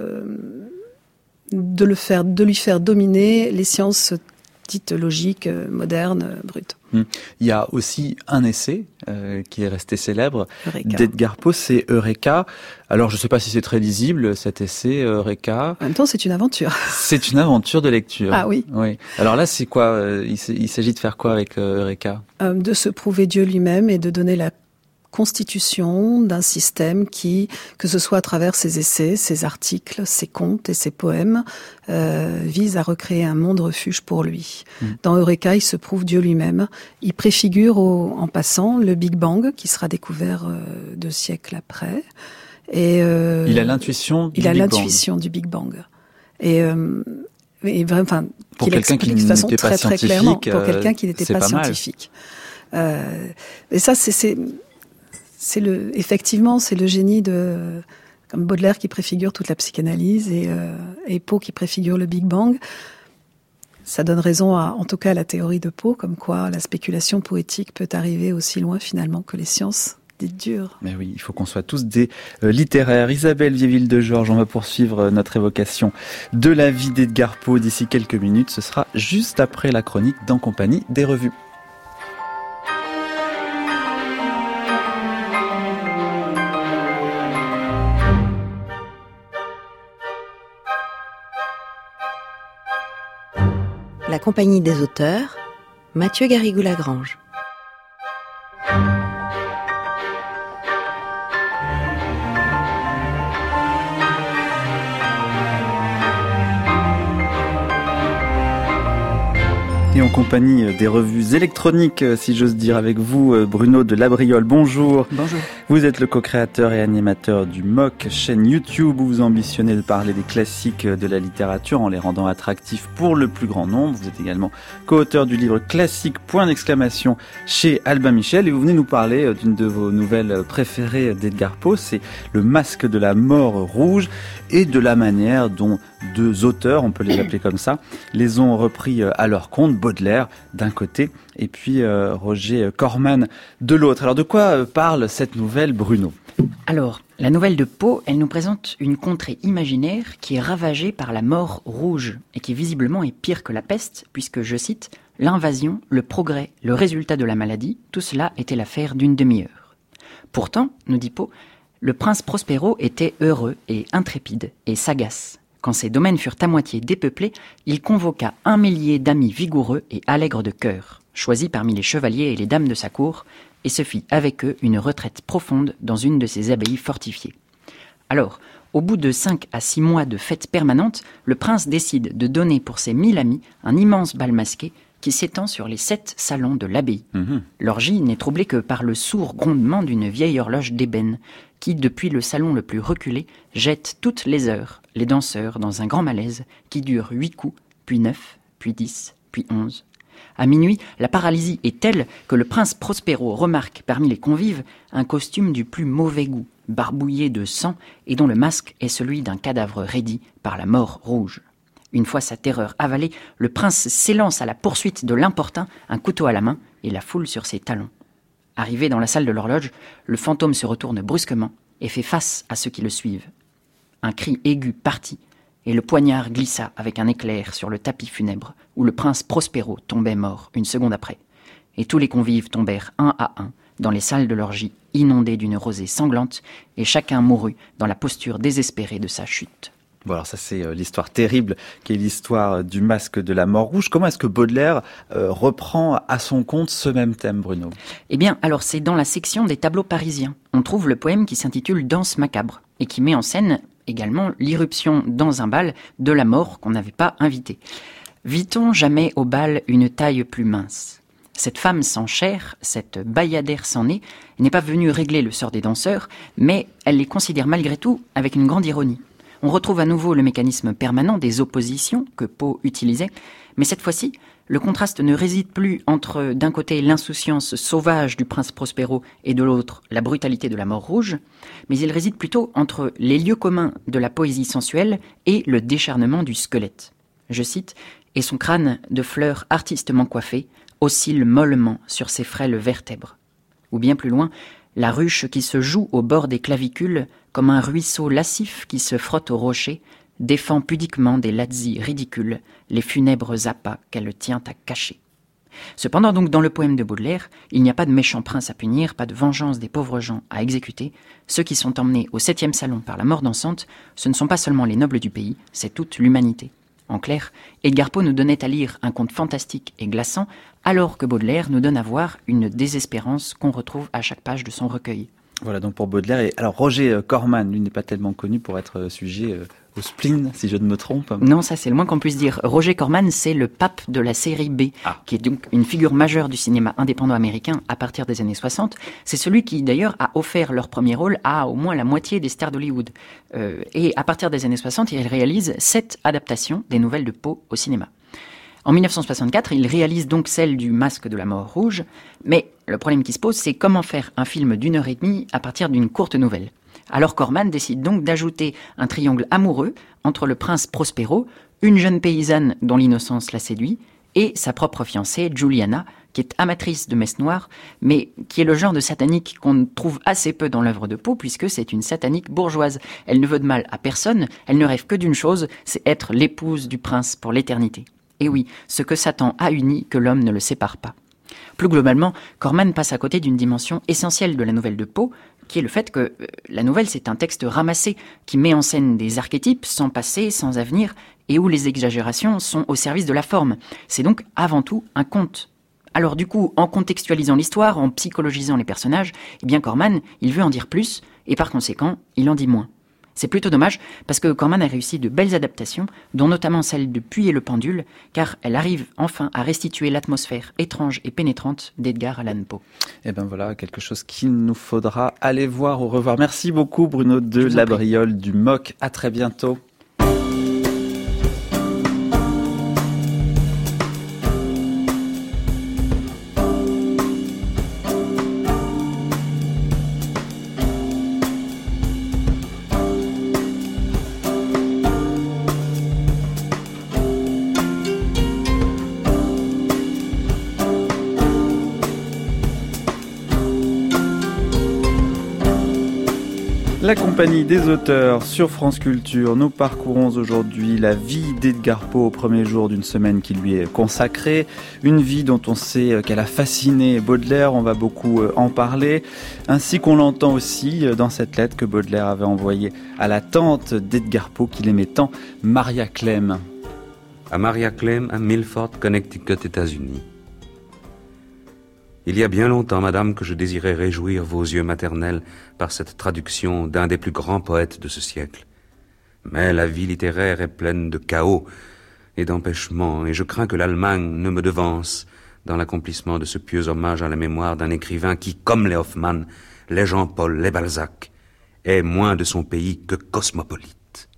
de lui faire dominer les sciences dites logiques, modernes, brutes. Il y a aussi un essai qui est resté célèbre Eureka. d'Edgar Poe, c'est Eureka. Alors je ne sais pas si c'est très lisible cet essai Eureka. En même temps, c'est une aventure. C'est une aventure de lecture. Ah oui. Alors là, c'est quoi il s'agit de faire quoi avec Eureka? De se prouver Dieu lui-même et de donner la constitution d'un système qui, que ce soit à travers ses essais, ses articles, ses contes et ses poèmes, vise à recréer un monde refuge pour lui. Dans Eureka, il se prouve Dieu lui-même. Il préfigure en passant le Big Bang qui sera découvert 2 siècles après. Et il a l'intuition du Big Bang. Et vraiment, pour quelqu'un qui de façon n'était pas très clairement, pour quelqu'un qui n'était pas scientifique. Et ça, effectivement, c'est le génie comme Baudelaire qui préfigure toute la psychanalyse et Poe qui préfigure le Big Bang. Ça donne raison en tout cas à la théorie de Poe, comme quoi la spéculation poétique peut arriver aussi loin finalement que les sciences dites dures. Mais oui, il faut qu'on soit tous des littéraires. Isabelle Viéville-de-Georges, on va poursuivre notre évocation de la vie d'Edgar Poe d'ici quelques minutes. Ce sera juste après la chronique d'En compagnie des revues. La compagnie des auteurs, Mathieu Garrigou-Lagrange. Et en compagnie des revues électroniques, si j'ose dire, avec vous, Bruno de Labriole. Bonjour. Bonjour. Vous êtes le co-créateur et animateur du MOC, chaîne YouTube où vous ambitionnez de parler des classiques de la littérature en les rendant attractifs pour le plus grand nombre. Vous êtes également co-auteur du livre Classique, chez Albin Michel, et vous venez nous parler d'une de vos nouvelles préférées d'Edgar Poe, c'est Le Masque de la Mort Rouge, et de la manière dont 2 auteurs, on peut les appeler comme ça, les ont repris à leur compte, Baudelaire d'un côté et puis Roger Corman de l'autre. Alors de quoi parle cette nouvelle, Bruno ? Alors, la nouvelle de Poe, elle nous présente une contrée imaginaire qui est ravagée par la mort rouge et qui visiblement est pire que la peste puisque, je cite, « l'invasion, le progrès, le résultat de la maladie, tout cela était l'affaire d'une demi-heure ». Pourtant, nous dit Poe, le prince Prospero était heureux et intrépide et sagace. Quand ses domaines furent à moitié dépeuplés, il convoqua 1 millier d'amis vigoureux et allègres de cœur, choisis parmi les chevaliers et les dames de sa cour, et se fit avec eux une retraite profonde dans une de ses abbayes fortifiées. Alors, au bout de 5 à 6 mois de fêtes permanentes, le prince décide de donner pour ses 1000 amis un immense bal masqué qui s'étend sur les 7 salons de l'abbaye. L'orgie n'est troublée que par le sourd grondement d'une vieille horloge d'ébène qui, depuis le salon le plus reculé, jette toutes les heures les danseurs dans un grand malaise qui dure 8 coups, puis 9, puis 10, puis 11. À minuit, la paralysie est telle que le prince Prospero remarque parmi les convives un costume du plus mauvais goût, barbouillé de sang et dont le masque est celui d'un cadavre raidi par la mort rouge. Une fois sa terreur avalée, le prince s'élance à la poursuite de l'importun, un couteau à la main, et la foule sur ses talons. Arrivé dans la salle de l'horloge, le fantôme se retourne brusquement et fait face à ceux qui le suivent. Un cri aigu partit, et le poignard glissa avec un éclair sur le tapis funèbre où le prince Prospero tombait mort une seconde après. Et tous les convives tombèrent un à un dans les salles de l'orgie inondées d'une rosée sanglante, et chacun mourut dans la posture désespérée de sa chute. Bon, alors ça c'est l'histoire terrible qui est l'histoire du masque de la mort rouge. Comment est-ce que Baudelaire reprend à son compte ce même thème, Bruno ? Eh bien, alors c'est dans la section des tableaux parisiens. On trouve le poème qui s'intitule « Danse macabre » et qui met en scène également l'irruption dans un bal de la mort qu'on n'avait pas invitée. Vit-on jamais au bal une taille plus mince ? Cette femme sans chair, cette bayadère sans nez, n'est pas venue régler le sort des danseurs, mais elle les considère malgré tout avec une grande ironie. On retrouve à nouveau le mécanisme permanent des oppositions que Poe utilisait, mais cette fois-ci, le contraste ne réside plus entre, d'un côté, l'insouciance sauvage du prince Prospero et de l'autre, la brutalité de la mort rouge, mais il réside plutôt entre les lieux communs de la poésie sensuelle et le décharnement du squelette. Je cite, « Et son crâne de fleurs artistement coiffé oscille mollement sur ses frêles vertèbres. » ou bien plus loin, la ruche qui se joue au bord des clavicules comme un ruisseau lascif qui se frotte aux rochers, défend pudiquement des lazzi ridicules les funèbres appâts qu'elle tient à cacher. Cependant donc dans le poème de Baudelaire, il n'y a pas de méchant prince à punir, pas de vengeance des pauvres gens à exécuter. Ceux qui sont emmenés au 7e salon par la mort dansante, ce ne sont pas seulement les nobles du pays, c'est toute l'humanité. En clair, Edgar Poe nous donnait à lire un conte fantastique et glaçant, alors que Baudelaire nous donne à voir une désespérance qu'on retrouve à chaque page de son recueil. Voilà donc pour Baudelaire. Et alors Roger Corman, lui n'est pas tellement connu pour être sujet au spleen, si je ne me trompe. Non, ça c'est le moins qu'on puisse dire. Roger Corman, c'est le pape de la série B, qui est donc une figure majeure du cinéma indépendant américain à partir des années 60. C'est celui qui d'ailleurs a offert leur premier rôle à au moins la moitié des stars d'Hollywood. Et à partir des années 60, il réalise 7 adaptations des nouvelles de Poe au cinéma. En 1964, il réalise donc celle du Masque de la Mort Rouge, mais le problème qui se pose, c'est comment faire un film d'1h30 à partir d'une courte nouvelle. Alors Corman décide donc d'ajouter un triangle amoureux entre le prince Prospero, une jeune paysanne dont l'innocence la séduit, et sa propre fiancée, Juliana, qui est amatrice de messe noire, mais qui est le genre de satanique qu'on trouve assez peu dans l'œuvre de Poe, puisque c'est une satanique bourgeoise. Elle ne veut de mal à personne, elle ne rêve que d'une chose, c'est être l'épouse du prince pour l'éternité. Et oui, ce que Satan a uni, que l'homme ne le sépare pas. Plus globalement, Corman passe à côté d'une dimension essentielle de la nouvelle de Poe, qui est le fait que la nouvelle, c'est un texte ramassé, qui met en scène des archétypes sans passé, sans avenir, et où les exagérations sont au service de la forme. C'est donc avant tout un conte. Alors du coup, en contextualisant l'histoire, en psychologisant les personnages, eh bien Corman, il veut en dire plus, et par conséquent, il en dit moins. C'est plutôt dommage, parce que Corman a réussi de belles adaptations, dont notamment celle de Puy et le pendule, car elle arrive enfin à restituer l'atmosphère étrange et pénétrante d'Edgar Allan Poe. Et ben voilà, quelque chose qu'il nous faudra aller voir ou revoir. Merci beaucoup Bruno de La Briole du MOC. À très bientôt. La compagnie des auteurs sur France Culture, nous parcourons aujourd'hui la vie d'Edgar Poe au premier jour d'une semaine qui lui est consacrée. Une vie dont on sait qu'elle a fasciné Baudelaire, on va beaucoup en parler, ainsi qu'on l'entend aussi dans cette lettre que Baudelaire avait envoyée à la tante d'Edgar Poe qu'il aimait tant, Maria Clem. À Maria Clem, à Milford, Connecticut, États-Unis. Il y a bien longtemps, madame, que je désirais réjouir vos yeux maternels par cette traduction d'un des plus grands poètes de ce siècle. Mais la vie littéraire est pleine de chaos et d'empêchements, et je crains que l'Allemagne ne me devance dans l'accomplissement de ce pieux hommage à la mémoire d'un écrivain qui, comme les Hoffmann, les Jean-Paul, les Balzac, est moins de son pays que cosmopolite.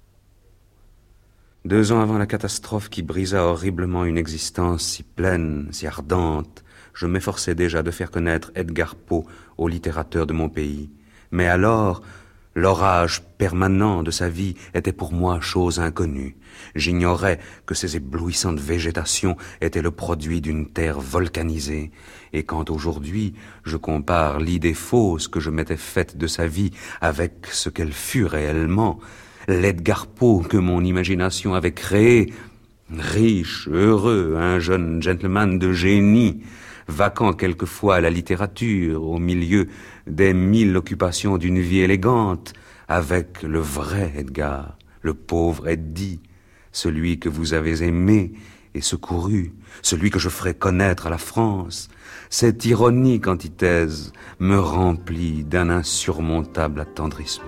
2 ans avant la catastrophe qui brisa horriblement une existence si pleine, si ardente, je m'efforçais déjà de faire connaître Edgar Poe aux littérateurs de mon pays. Mais alors, l'orage permanent de sa vie était pour moi chose inconnue. J'ignorais que ces éblouissantes végétations étaient le produit d'une terre volcanisée. Et quand aujourd'hui, je compare l'idée fausse que je m'étais faite de sa vie avec ce qu'elle fut réellement, l'Edgar Poe que mon imagination avait créé, riche, heureux, un jeune gentleman de génie, vacant quelquefois à la littérature, au milieu des 1000 occupations d'une vie élégante, avec le vrai Edgar, le pauvre Eddie, celui que vous avez aimé et secouru, celui que je ferai connaître à la France. Cette ironique antithèse me remplit d'un insurmontable attendrissement.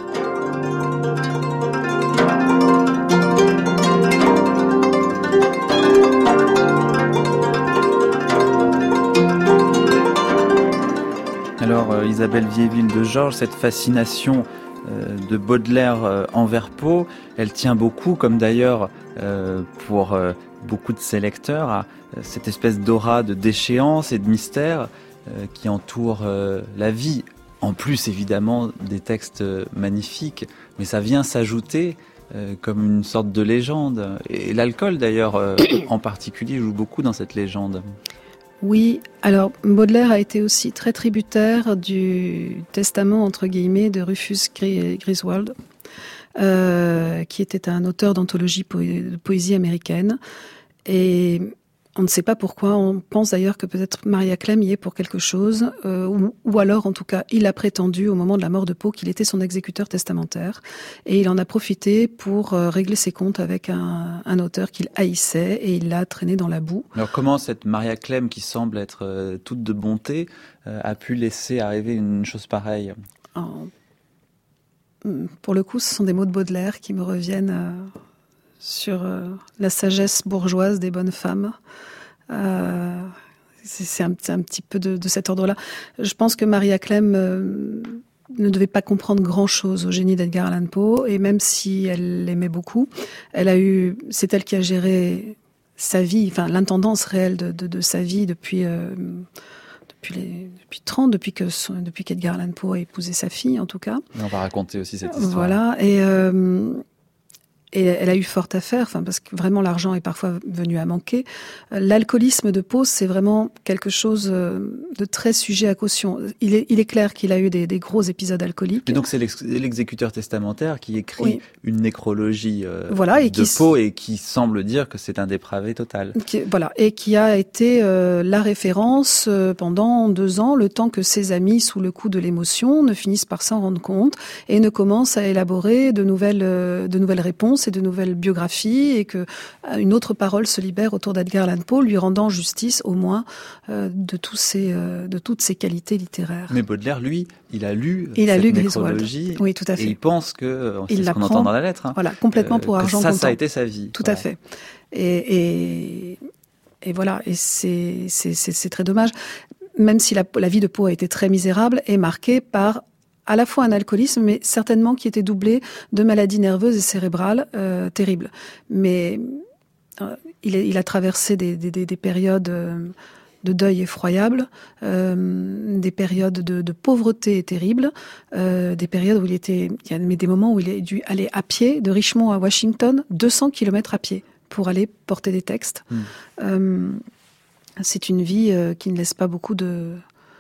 Alors Isabelle Viéville de Georges, cette fascination de Baudelaire envers Poe, elle tient beaucoup, comme d'ailleurs pour beaucoup de ses lecteurs, à cette espèce d'aura de déchéance et de mystère qui entoure la vie. En plus évidemment des textes magnifiques, mais ça vient s'ajouter comme une sorte de légende. Et l'alcool d'ailleurs en particulier joue beaucoup dans cette légende. Oui, alors Baudelaire a été aussi très tributaire du testament, entre guillemets, de Rufus Griswold, qui était un auteur d'anthologie de poésie américaine. Et on ne sait pas pourquoi, on pense d'ailleurs que peut-être Maria Clem y est pour quelque chose, ou alors en tout cas il a prétendu au moment de la mort de Poe qu'il était son exécuteur testamentaire, et il en a profité pour régler ses comptes avec un auteur qu'il haïssait, et il l'a traîné dans la boue. Alors comment cette Maria Clem, qui semble être toute de bonté, a pu laisser arriver une chose pareille ? Pour le coup, ce sont des mots de Baudelaire qui me reviennent sur la sagesse bourgeoise des bonnes femmes. C'est un petit peu de cet ordre-là. Je pense que Maria Clem ne devait pas comprendre grand-chose au génie d'Edgar Allan Poe, et même si elle l'aimait beaucoup, c'est elle qui a géré sa vie, enfin l'intendance réelle de sa vie depuis qu'Edgar Allan Poe a épousé sa fille, en tout cas. Et on va raconter aussi cette histoire. Voilà, et elle a eu fort à faire, parce que vraiment l'argent est parfois venu à manquer. L'alcoolisme de Poe, c'est vraiment quelque chose de très sujet à caution. Il est clair qu'il a eu des gros épisodes alcooliques. Et donc c'est l'exécuteur testamentaire qui écrit une nécrologie de Poe et qui semble dire que c'est un dépravé total. Et qui a été la référence pendant 2 ans, le temps que ses amis, sous le coup de l'émotion, ne finissent par s'en rendre compte et ne commencent à élaborer de nouvelles réponses et de nouvelles biographies, et que une autre parole se libère autour d'Edgar Allan Poe, lui rendant justice au moins de toutes ses qualités littéraires. Mais Baudelaire, lui, il a lu nécrologie. Oui, tout à fait. Et il pense que c'est ce qu'on entend dans la lettre. Voilà, complètement pour argent comptant. Ça a été sa vie. Tout à fait. Et voilà, et c'est très dommage. Même si la vie de Poe a été très misérable, est marquée par à la fois un alcoolisme, mais certainement qui était doublé de maladies nerveuses et cérébrales terribles. Mais il a traversé des périodes de deuil effroyables, des périodes de pauvreté terribles, des périodes où il y a des moments où il a dû aller à pied de Richmond à Washington, 200 kilomètres à pied, pour aller porter des textes. C'est une vie qui ne laisse pas beaucoup de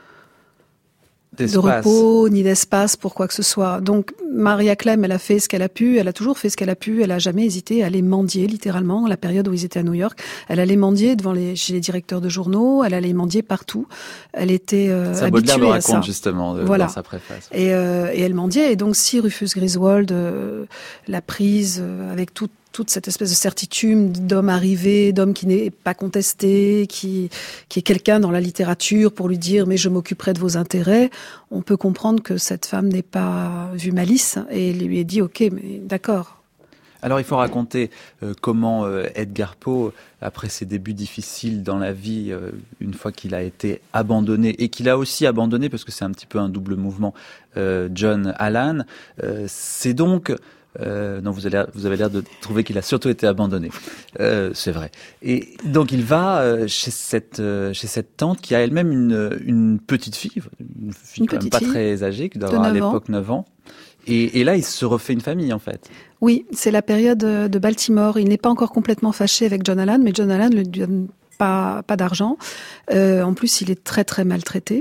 repos, ni d'espace pour quoi que ce soit. Donc, Maria Clem, elle a fait ce qu'elle a pu, elle a toujours fait ce qu'elle a pu, elle a jamais hésité à aller mendier, littéralement, la période où ils étaient à New York. Elle allait mendier chez les directeurs de journaux, elle allait mendier partout. Elle était habituée Baudelaire le à raconte ça. Justement dans sa préface. Et elle mendiait, et donc si Rufus Griswold l'a prise avec toute cette espèce de certitude d'homme arrivé, d'homme qui n'est pas contesté, qui est quelqu'un dans la littérature pour lui dire « mais je m'occuperai de vos intérêts », on peut comprendre que cette femme n'ait pas vu malice et lui ait dit « ok, mais d'accord ». Alors il faut raconter comment Edgar Poe, après ses débuts difficiles dans la vie, une fois qu'il a été abandonné, et qu'il a aussi abandonné, parce que c'est un petit peu un double mouvement, John Allan, c'est donc... non, vous avez l'air de trouver qu'il a surtout été abandonné. C'est vrai. Et donc il va chez cette tante qui a elle-même une petite fille quand même pas très âgée, qui doit avoir à l'époque 9 ans. Et là, il se refait une famille, en fait. Oui, c'est la période de Baltimore. Il n'est pas encore complètement fâché avec John Allan, mais John Allan ne lui donne pas d'argent. En plus, il est très, très maltraité.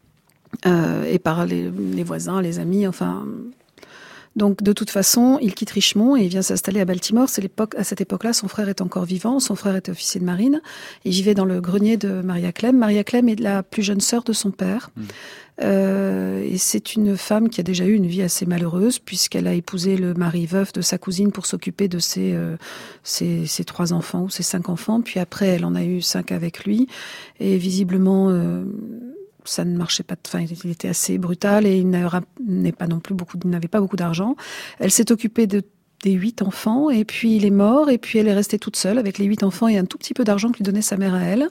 Et par les voisins, les amis, enfin... Donc, de toute façon, il quitte Richmond et il vient s'installer à Baltimore. À cette époque-là, son frère est encore vivant. Son frère était officier de marine. Il vivait dans le grenier de Maria Clem. Maria Clem est la plus jeune sœur de son père. Et c'est une femme qui a déjà eu une vie assez malheureuse, puisqu'elle a épousé le mari veuf de sa cousine pour s'occuper de ses 3 enfants ou ses 5 enfants. Puis après, elle en a eu 5 avec lui. Et visiblement... ça ne marchait pas. Enfin, il était assez brutal et il n'avait pas beaucoup d'argent. Elle s'est occupée des 8 enfants et puis il est mort et puis elle est restée toute seule avec les 8 enfants et un tout petit peu d'argent que lui donnait sa mère à elle.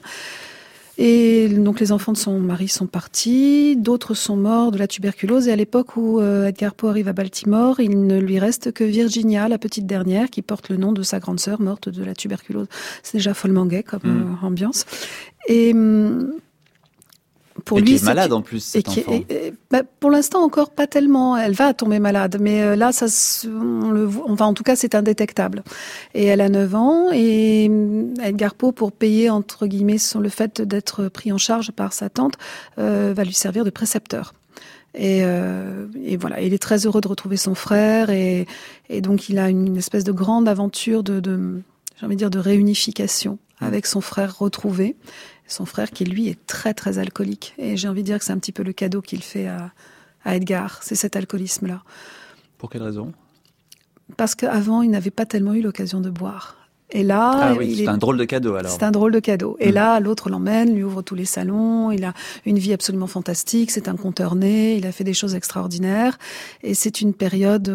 Et donc les enfants de son mari sont partis, d'autres sont morts de la tuberculose, et à l'époque où Edgar Poe arrive à Baltimore, il ne lui reste que Virginia, la petite dernière, qui porte le nom de sa grande sœur morte de la tuberculose. C'est déjà follement gay comme ambiance. Et pour et lui, qui est malade en plus, cet enfant. Pour l'instant encore pas tellement. Elle va tomber malade, mais là, on le voit. Enfin, en tout cas, c'est indétectable. Et elle a 9 ans, et Edgar Poe, pour payer entre guillemets le fait d'être pris en charge par sa tante, va lui servir de précepteur. Et voilà, il est très heureux de retrouver son frère, et donc il a une espèce de grande aventure j'ai envie de dire, de réunification avec son frère retrouvé. Son frère qui, lui, est très, très alcoolique. Et j'ai envie de dire que c'est un petit peu le cadeau qu'il fait à Edgar. C'est cet alcoolisme-là. Pour quelle raison ? Parce qu'avant, il n'avait pas tellement eu l'occasion de boire. Et là, c'est un drôle de cadeau, alors. C'est un drôle de cadeau. Et là, l'autre l'emmène, lui ouvre tous les salons. Il a une vie absolument fantastique. C'est un conteur né. Il a fait des choses extraordinaires. Et c'est une période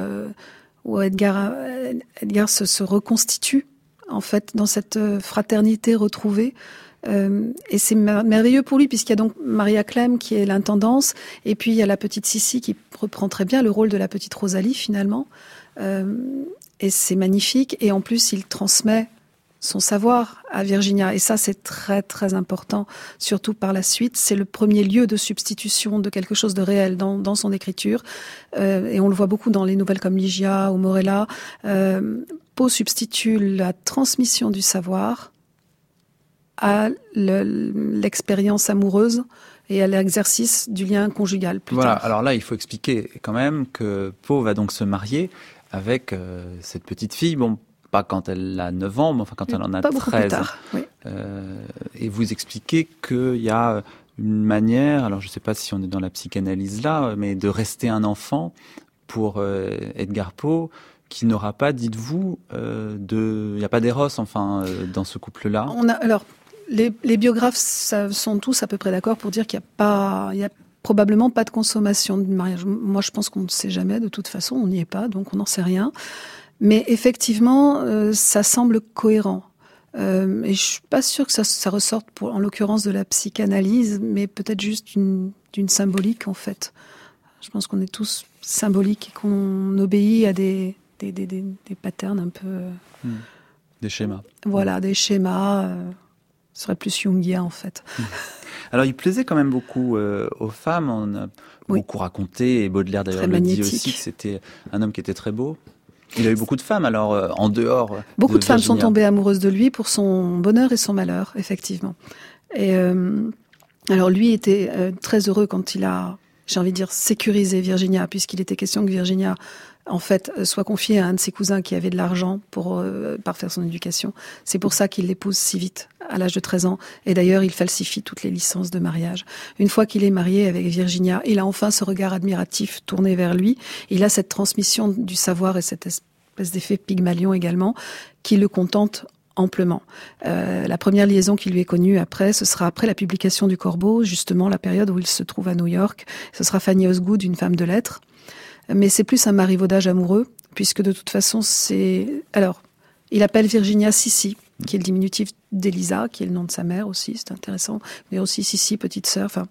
où Edgar se reconstitue, en fait, dans cette fraternité retrouvée. Et c'est merveilleux pour lui, puisqu'il y a donc Maria Clem qui est l'intendance, et puis il y a la petite Sissi qui reprend très bien le rôle de la petite Rosalie finalement, et c'est magnifique. Et en plus il transmet son savoir à Virginia, et ça c'est très très important, surtout par la suite. C'est le premier lieu de substitution de quelque chose de réel dans son écriture, et on le voit beaucoup dans les nouvelles comme Ligia ou Morella. Poe substitue la transmission du savoir à l'expérience amoureuse et à l'exercice du lien conjugal plus tard. Alors là, il faut expliquer quand même que Poe va donc se marier avec cette petite fille, bon, pas quand elle a 9 ans, mais enfin quand elle en a 13. Beaucoup plus tard, oui. Et vous expliquez qu'il y a une manière, alors je ne sais pas si on est dans la psychanalyse là, mais de rester un enfant pour Edgar Poe, qui n'aura pas, dites-vous, il n'y a pas d'éros, enfin, dans ce couple-là. Les biographes sont tous à peu près d'accord pour dire qu'il y a probablement pas de consommation de mariage. Moi, je pense qu'on ne sait jamais, de toute façon, on n'y est pas, donc on n'en sait rien. Mais effectivement, ça semble cohérent. Et je suis pas sûre que ça ressorte, en l'occurrence, de la psychanalyse, mais peut-être juste d'une symbolique, en fait. Je pense qu'on est tous symboliques et qu'on obéit à des patterns un peu... Des schémas. Voilà, des schémas... Ce serait plus jungien, en fait. Alors, il plaisait quand même beaucoup aux femmes. On a beaucoup raconté, et Baudelaire d'ailleurs le dit aussi, que c'était un homme qui était très beau. Il a eu beaucoup de femmes, alors, en dehors beaucoup de femmes Virginia. sont tombées amoureuses de lui pour son bonheur et son malheur, effectivement. Et alors, lui était très heureux quand il a, j'ai envie de dire, sécurisé Virginia, puisqu'il était question que Virginia... en fait, soit confiée à un de ses cousins qui avait de l'argent pour parfaire son éducation. C'est pour ça qu'il l'épouse si vite, à l'âge de 13 ans. Et d'ailleurs, il falsifie toutes les licences de mariage. Une fois qu'il est marié avec Virginia, il a enfin ce regard admiratif tourné vers lui. Il a cette transmission du savoir et cette espèce d'effet Pygmalion également, qui le contente amplement. La première liaison qui lui est connue après, ce sera après la publication du Corbeau, justement la période où il se trouve à New York. Ce sera Fanny Osgood, une femme de lettres. Mais c'est plus un marivaudage amoureux, puisque de toute façon, alors, il appelle Virginia Sissi, qui est le diminutif d'Elisa, qui est le nom de sa mère aussi, c'est intéressant, mais aussi Sissi, petite sœur, enfin...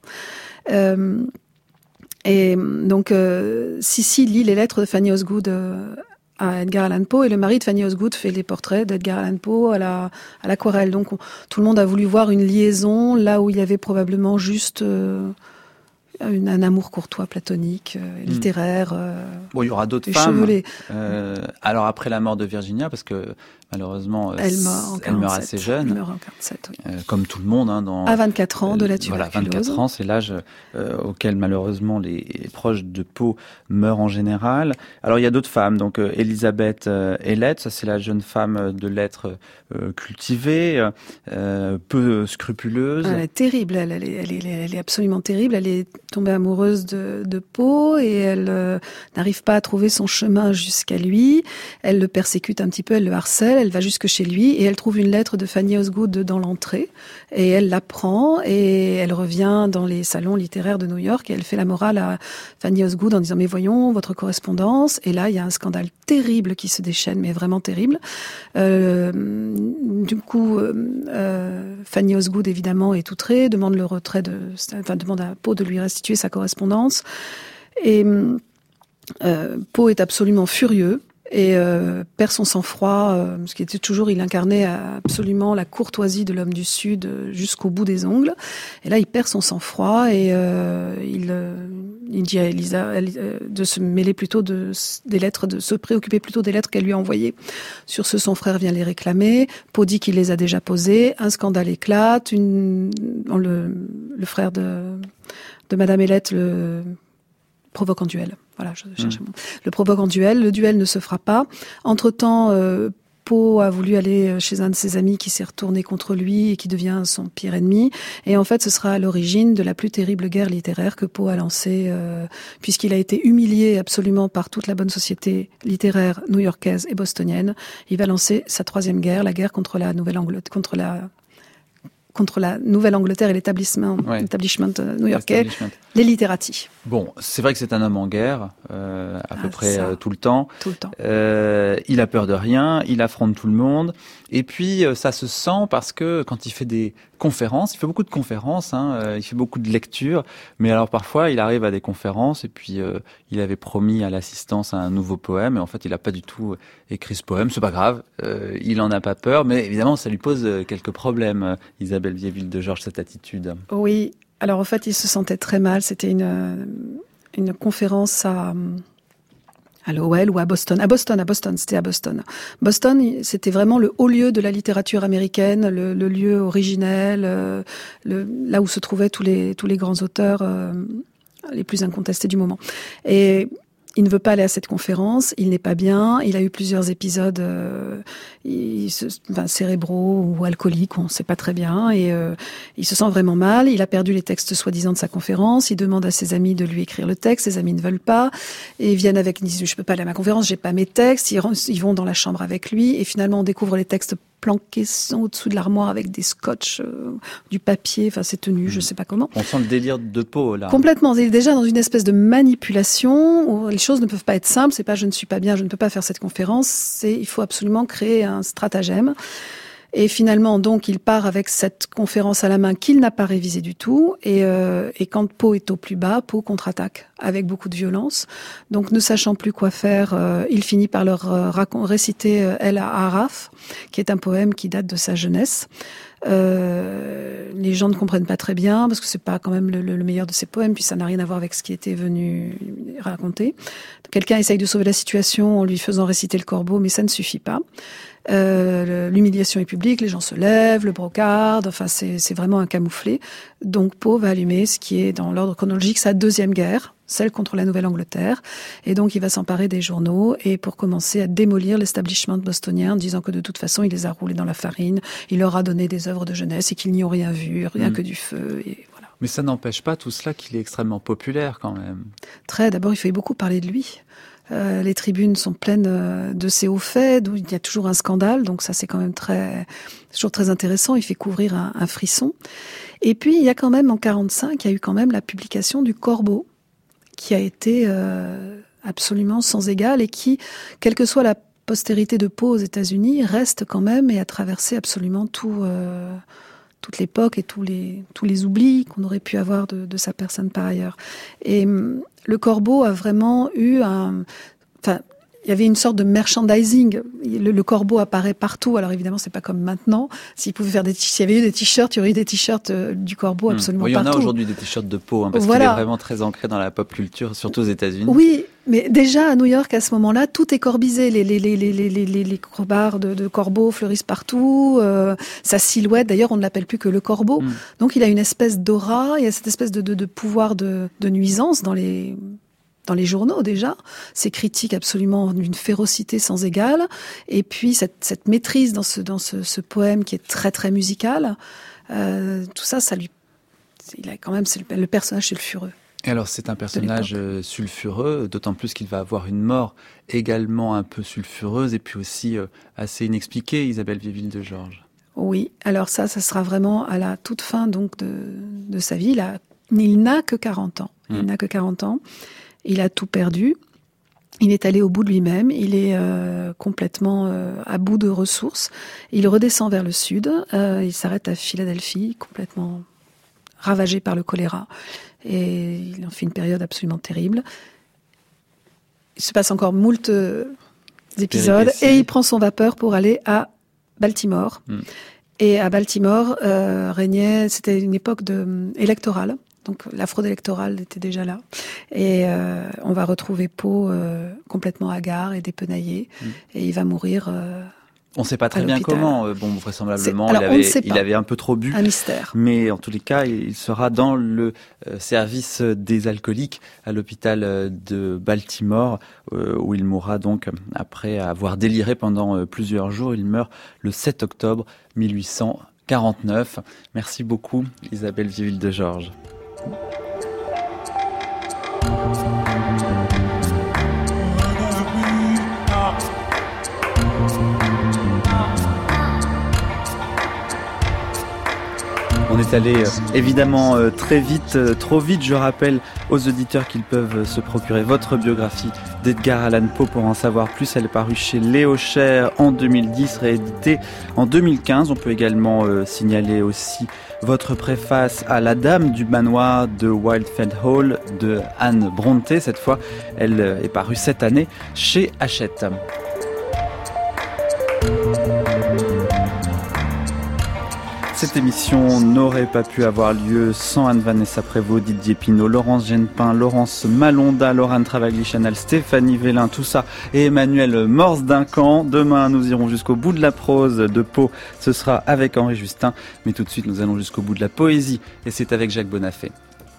et donc, Sissi lit les lettres de Fanny Osgood à Edgar Allan Poe, et le mari de Fanny Osgood fait les portraits d'Edgar Allan Poe à l'aquarelle. Donc, tout le monde a voulu voir une liaison, là où il y avait probablement juste... un amour courtois, platonique, littéraire. Bon, il y aura d'autres femmes. Alors après la mort de Virginia, parce que malheureusement, elle meurt assez jeune. Elle meurt en 47, oui. Comme tout le monde. À 24 ans de la tuberculose. Voilà, 24 ans, c'est l'âge auquel malheureusement les proches de Poe meurent en général. Alors il y a d'autres femmes, donc Elisabeth Ellet, ça c'est la jeune femme de lettres cultivée, peu scrupuleuse. Elle est terrible, elle est absolument terrible. Elle est tombée amoureuse de Poe et elle n'arrive pas à trouver son chemin jusqu'à lui. Elle le persécute un petit peu, elle le harcèle, elle va jusque chez lui et elle trouve une lettre de Fanny Osgood dans l'entrée et elle la prend et elle revient dans les salons littéraires de New York et elle fait la morale à Fanny Osgood en disant « Mais voyons, votre correspondance ». Et là, il y a un scandale terrible qui se déchaîne, mais vraiment terrible. Du coup, Fanny Osgood, évidemment, est outrée, demande le retrait demande à Poe de lui restituer sa correspondance. Et Poe est absolument furieux. et perd son sang-froid, parce qu'il était toujours, il incarnait absolument la courtoisie de l'homme du Sud jusqu'au bout des ongles. Et là, il perd son sang-froid et il dit à Elisa de se mêler plutôt des lettres, de se préoccuper plutôt des lettres qu'elle lui a envoyées. Sur ce, son frère vient les réclamer. Poe dit qu'il les a déjà posées. Un scandale éclate. Le frère de Madame Elette le provoque en duel. Voilà, je cherchais le provoque en duel. Le duel ne se fera pas. Entre-temps, Poe a voulu aller chez un de ses amis qui s'est retourné contre lui et qui devient son pire ennemi. Et en fait, ce sera à l'origine de la plus terrible guerre littéraire que Poe a lancée, puisqu'il a été humilié absolument par toute la bonne société littéraire new-yorkaise et bostonienne. Il va lancer sa troisième guerre, la guerre contre la Nouvelle-Angleterre, contre la Nouvelle-Angleterre et l'établissement new-yorkais, les literati. Bon, c'est vrai que c'est un homme en guerre, à peu près tout le temps. Tout le temps. Il a peur de rien, il affronte tout le monde. Et puis, ça se sent parce que quand il fait des conférences, il fait beaucoup de conférences, il fait beaucoup de lectures. Mais alors parfois, il arrive à des conférences et puis il avait promis à l'assistance un nouveau poème. Et en fait, il n'a pas du tout écrit ce poème. C'est pas grave, il en a pas peur. Mais évidemment, ça lui pose quelques problèmes, Isabelle Viéville de Georges, cette attitude. Oui. Alors en fait, il se sentait très mal. C'était une conférence à Lowell ou à Boston. À Boston, c'était à Boston. Boston, c'était vraiment le haut lieu de la littérature américaine, le lieu originel, là où se trouvaient tous les grands auteurs les plus incontestés du moment. Et il ne veut pas aller à cette conférence, il n'est pas bien, il a eu plusieurs épisodes cérébraux ou alcooliques, on ne sait pas très bien, et il se sent vraiment mal, il a perdu les textes soi-disant de sa conférence, il demande à ses amis de lui écrire le texte, ses amis ne veulent pas, et ils viennent ils disent « je peux pas aller à ma conférence, j'ai pas mes textes », ils vont dans la chambre avec lui, et finalement on découvre les textes planqués au-dessous de l'armoire avec des scotch, du papier, enfin c'est tenu, je sais pas comment. On sent le délire de Poe là. Complètement, il est déjà dans une espèce de manipulation où les choses ne peuvent pas être simples, c'est pas je ne suis pas bien, je ne peux pas faire cette conférence, il faut absolument créer un stratagème. Et finalement, donc, il part avec cette conférence à la main qu'il n'a pas révisée du tout. Et quand Poe est au plus bas, Poe contre-attaque avec beaucoup de violence. Donc, ne sachant plus quoi faire, il finit par leur réciter El Araf, qui est un poème qui date de sa jeunesse. Les gens ne comprennent pas très bien parce que c'est pas quand même le meilleur de ses poèmes, puis ça n'a rien à voir avec ce qui était venu raconter. Quelqu'un essaye de sauver la situation en lui faisant réciter le corbeau, mais ça ne suffit pas. L'humiliation est publique, les gens se lèvent, le brocard, enfin c'est vraiment un camouflet. Donc Poe va allumer ce qui est dans l'ordre chronologique sa deuxième guerre, celle contre la Nouvelle-Angleterre, et donc il va s'emparer des journaux et pour commencer à démolir l'establishment bostonien en disant que de toute façon il les a roulés dans la farine, il leur a donné des œuvres de jeunesse et qu'ils n'y ont rien vu, rien que du feu et voilà. Mais ça n'empêche pas tout cela qu'il est extrêmement populaire quand même. Très, d'abord il fallait beaucoup parler de lui. Les tribunes sont pleines de ses hauts faits, d'où il y a toujours un scandale, donc ça c'est quand même toujours très intéressant, il fait couvrir un frisson. Et puis il y a quand même en 1945, il y a eu quand même la publication du Corbeau, qui a été absolument sans égal et qui, quelle que soit la postérité de Poe aux États-Unis, reste quand même et a traversé absolument toute l'époque et tous les oublis qu'on aurait pu avoir de sa personne par ailleurs. Et le Corbeau a vraiment eu il y avait une sorte de merchandising. Le corbeau apparaît partout. Alors évidemment, c'est pas comme maintenant. S'il y avait eu des t-shirts, il y aurait eu des t-shirts du corbeau absolument partout. Il y en a aujourd'hui des t-shirts de Poe, parce qu'il est vraiment très ancré dans la pop culture, surtout aux États-Unis. Oui, mais déjà à New York à ce moment-là, tout est corbisé. Les crobards de corbeau fleurissent partout. Sa silhouette, d'ailleurs, on ne l'appelle plus que le corbeau. Donc il a une espèce d'aura, il y a cette espèce de pouvoir de nuisance dans les journaux déjà, ces critiques absolument d'une férocité sans égale, et puis cette maîtrise dans ce poème qui est très très musical, tout ça il a quand même, c'est le personnage sulfureux. Et alors c'est un personnage sulfureux, d'autant plus qu'il va avoir une mort également un peu sulfureuse et puis aussi assez inexpliquée, Isabelle Viéville de Georges. Oui, alors ça sera vraiment à la toute fin donc de sa vie. Il n'a que 40 ans. Il n'a que 40 ans. Il a tout perdu. Il est allé au bout de lui-même. Il est complètement à bout de ressources. Il redescend vers le sud. Il s'arrête à Philadelphie, complètement ravagé par le choléra. Et il en fait une période absolument terrible. Il se passe encore moult épisodes. Péripéties. Et il prend son vapeur pour aller à Baltimore. Et à Baltimore, c'était une époque électorale. Donc la fraude électorale était déjà là. Et on va retrouver Poe complètement hagard et dépenaillé. Et il va mourir... on ne sait pas très bien comment. Vraisemblablement, il avait un peu trop bu. Un mystère. Mais en tous les cas, il sera dans le service des alcooliques à l'hôpital de Baltimore, où il mourra donc après avoir déliré pendant plusieurs jours. Il meurt le 7 octobre 1849. Merci beaucoup, Isabelle Vieville-de-Georges. On est allé évidemment très vite, trop vite. Je rappelle aux auditeurs qu'ils peuvent se procurer votre biographie d'Edgar Allan Poe pour en savoir plus. Elle est parue chez Léo Cher en 2010, rééditée en 2015. On peut également signaler aussi votre préface à La Dame du Manoir de Wildfell Hall de Anne Brontë. Cette fois, elle est parue cette année chez Hachette. Cette émission n'aurait pas pu avoir lieu sans Anne-Vanessa Prévost, Didier Pinault, Laurence Genepin, Laurence Malonda, Laurent Travagli-Chanel, Stéphanie Vélin, tout ça, et Emmanuel Morse-Duncan. Demain, nous irons jusqu'au bout de la prose de Poe. Ce sera avec Henri Justin. Mais tout de suite, nous allons jusqu'au bout de la poésie. Et c'est avec Jacques Bonafé.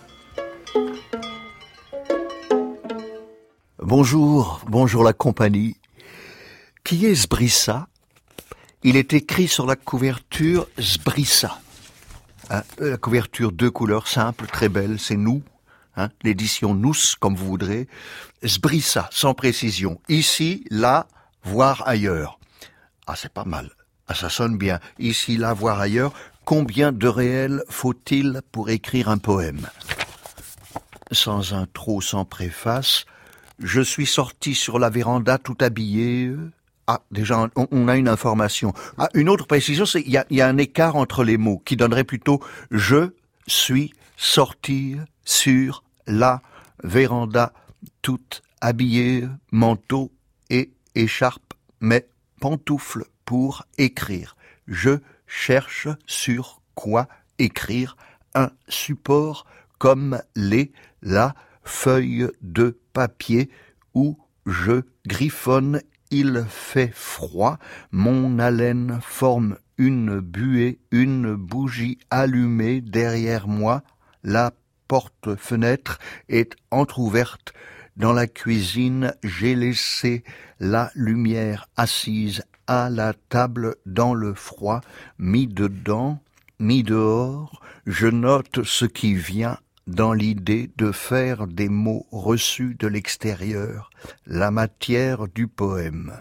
Bonjour la compagnie. Qui est Sbrissa ? Il est écrit sur la couverture Sbrissa. La couverture 2 couleurs simples, très belle, c'est nous. L'édition Nous, comme vous voudrez. Sbrissa, sans précision. Ici, là, voire ailleurs. Ah, c'est pas mal. Ah, ça sonne bien. Ici, là, voire ailleurs. Combien de réels faut-il pour écrire un poème ? Sans intro, sans préface, je suis sorti sur la véranda tout habillé... Ah, déjà, on a une information. Ah, une autre précision, c'est qu'il y a un écart entre les mots qui donnerait plutôt « je suis sorti sur la véranda toute habillée, manteau et écharpe, mais pantoufles pour écrire. Je cherche sur quoi écrire un support comme la feuille de papier où je griffonne. Il fait froid, mon haleine forme une buée, une bougie allumée derrière moi, la porte-fenêtre est entr'ouverte. Dans la cuisine, j'ai laissé la lumière assise à la table dans le froid, mis dedans, mis dehors, je note ce qui vient dans l'idée de faire des mots reçus de l'extérieur, la matière du poème.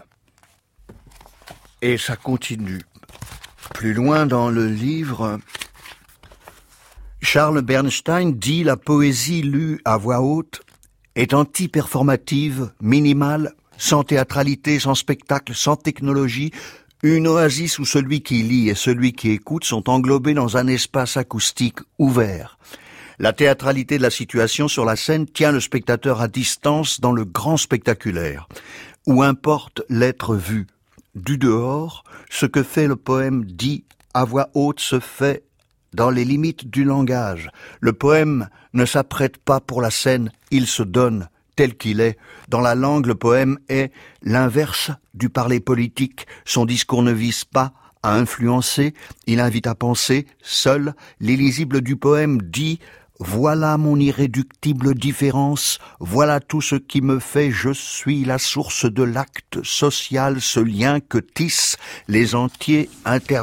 Et ça continue. Plus loin dans le livre, Charles Bernstein dit la poésie lue à voix haute est anti-performative, minimale, sans théâtralité, sans spectacle, sans technologie, une oasis où celui qui lit et celui qui écoute sont englobés dans un espace acoustique ouvert. La théâtralité de la situation sur la scène tient le spectateur à distance dans le grand spectaculaire, où importe l'être vu. Du dehors, ce que fait le poème dit à voix haute se fait dans les limites du langage. Le poème ne s'apprête pas pour la scène, il se donne tel qu'il est. Dans la langue, le poème est l'inverse du parler politique. Son discours ne vise pas à influencer, il invite à penser. Seul l'illisible du poème dit « Voilà mon irréductible différence, voilà tout ce qui me fait, je suis la source de l'acte social, ce lien que tissent les entiers interdépendants. »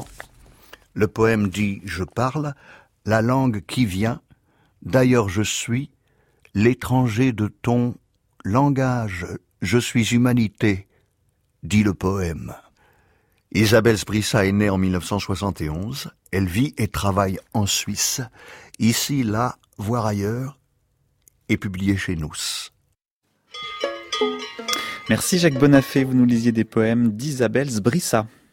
Le poème dit « Je parle, la langue qui vient, d'ailleurs je suis, l'étranger de ton langage, je suis humanité, dit le poème. » Isabelle Sbrissa est née en 1971, elle vit et travaille en Suisse. Ici, là, voire ailleurs, est publié chez Nous. Merci Jacques Bonafé, vous nous lisiez des poèmes d'Isabelle Sbrissa.